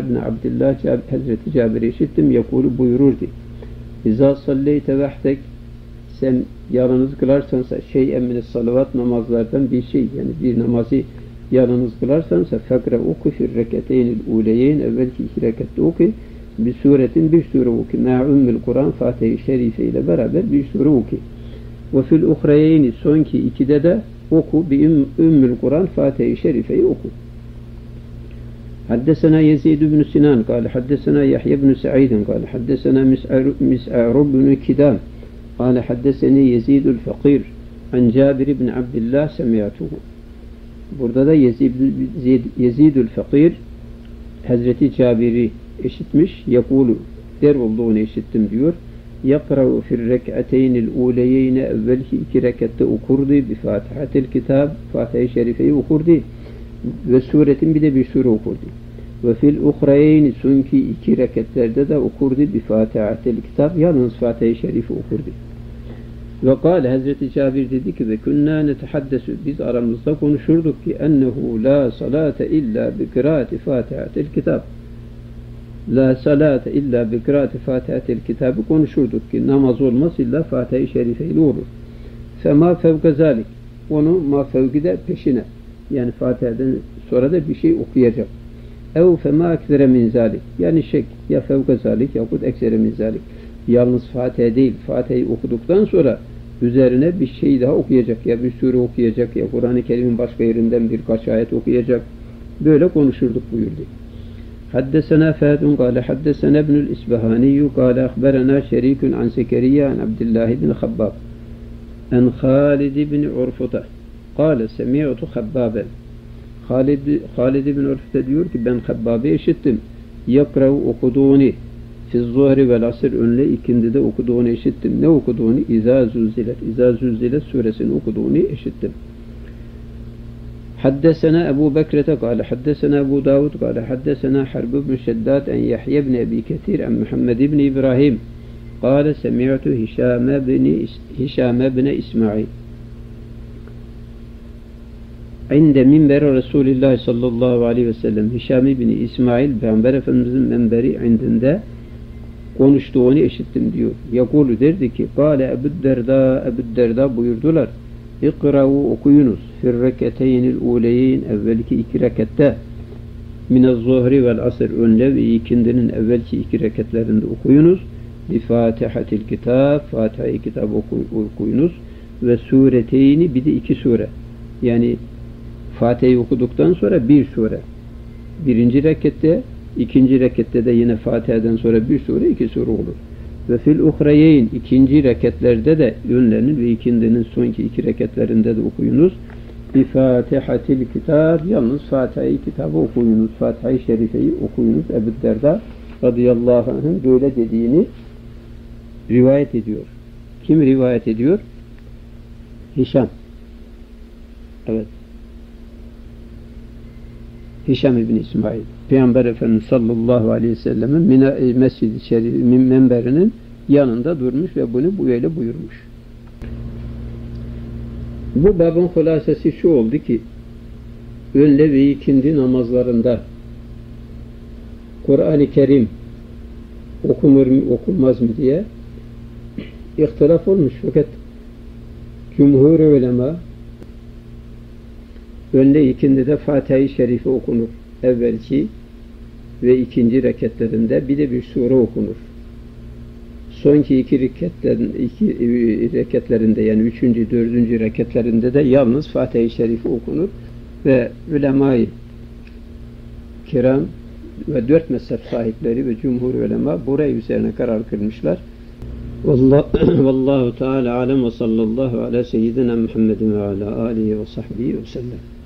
Hazreti Cabir'i işittim yakulu buyururdu. İzâ salleyte vahdek sen yalnız kılarsansa emine salavat namazlardan bir şey yani bir namazı yalnız kılarsansa fekre oku fir reketeynil uleyeyn evvelki 2 rekatte oku bir suretin bir sure oku ma ümmül Kur'an Fatiha-i Şerife ile beraber bir sure oku ve fil uhreyeyni sonki 2'de de oku bi ümmül Kur'an Fatiha-i Şerife'yi oku. Haddesena Yezid ibn Sinan kâle haddesena Yahya ibn Sa'idin kâle haddesena Mis'ar ibn Kidam kâle haddeseni Yezidul Fakir an Cabir ibn Abdullah semiyatuhu. Burada da Yezidul Fakir Hazreti Cabir'i işitmiş, yakulu der olduğunu işittim diyor. Yakra'u fir rek'ateynil uleyeyne evvelki 2 rekatte okurdu bi Fatihatil Kitab Fatiha-i Şerife'yi okurdu ve suretin bir de bir sure okurdu. Ve fil uhreyni sonki 2 rekatlerde de okurdu bi Fatihatil Kitab yalnız Fatiha-i Şerife okurdu. Ve kâle Hazreti Cabir dedi ki ve künnâ netehaddesu biz aramızda konuşurduk ki ennehu la salate illa bi kıraati Fatihatil Kitab la salate illa bi kıraati Fatihatil Kitab'ı konuşurduk ki namaz olmaz illa Fatiha-i Şerife ile olur. Fema fevke zalik onu ma fevki de peşine yani Fatiha'dan sonra da bir şey okuyacak. Ev fema eksere min zalik yani ya fevke zalik yahut eksere min zalik yalnız Fatiha değil Fatiha'yı okuduktan sonra üzerine bir şey daha okuyacak ya bir sure okuyacak ya Kur'an-ı Kerim'in başka yerinden birkaç ayet okuyacak böyle konuşurduk buyurdu. Haddesena Fadun kâle haddesena ibnül İsbahaniyyü kâle akhberena şerikun an Zekeriya an Abdullah ibn Habbab en Halid ibn Urfuta kâle semi'tu Habbaben Halid ibn Urfuta diyor ki ben Habbab'ı işittim yakra'u okuduğunu fiz zuhri vel asr önle ikindide okuduğunu işittim. Ne okuduğunu? İzâ zülzilet suresini okuduğunu işittim. Haddesena Ebu Bekrete kâle haddesena Ebu Davud kâle haddesena Harb ibn Şeddat en Yahya ibn Ebi Ketir en Muhammed ibn İbrahim kâle semi'tu Hişam ibn İsmail inde minberi Resulullah sallallahu aleyhi ve sellem Hişam ibn İsmail Peygamber Efendimizin menberi indinde konuştuğunu işittim diyor. Yakulu derdi ki kâle Ebu Derda buyurdular İkra'u okuyunuz fir reketeynil uleyin evvelki 2 rekatte minez zuhri vel asr önle ve ikindinin evvelki 2 rekatlerinde okuyunuz bi Fatihatil Kitab Fatiha-i Kitab okuyunuz ve sureteyni, bir de 2 sure. Yani Fatiha'yı okuduktan sonra bir sure. Birinci rekatte, ikinci rekatte de yine Fatiha'dan sonra bir sure, 2 sure olur. Ve fil uhreyeyn, ikinci rekatlerde de önlerinin ve ikindinin sonki 2 rekatlerinde de okuyunuz. Bi Fatihatil Kitab, yalnız Fatiha-i kitabı okuyunuz. Fatiha-i Şerife'yi okuyunuz. Ebu Derda radıyallahu anh'ın böyle dediğini rivayet ediyor. Kim rivayet ediyor? Hişam. Evet. Hişam İbni İsmail. Peygamber Efendimiz sallallahu aleyhi ve sellem'in Mescid-i Şerif menberinin yanında durmuş ve bunu böyle buyurmuş. Bu babın hulasesi şu oldu ki, önle ve ikindi namazlarında Kur'an-ı Kerim okunur mu okunmaz mı diye ihtilaf olmuş. Fakat cumhur-i ulema önle ikindi de Fatiha-i Şerife okunur. Evvelki ve ikinci rekatlerinde bir de bir sure okunur. Sonki 2 rekatlerinde, yani 3. 4. rekatlerinde de yalnız Fatiha-i Şerife okunur ve ulema-i kiram ve 4 mezhep sahipleri ve cumhur ulema buraya üzerine karar kılmışlar. Vallahu Teala alem ve sallallahu ala seyyidina Muhammedin ve ala alihi ve sahbihi ve sellem.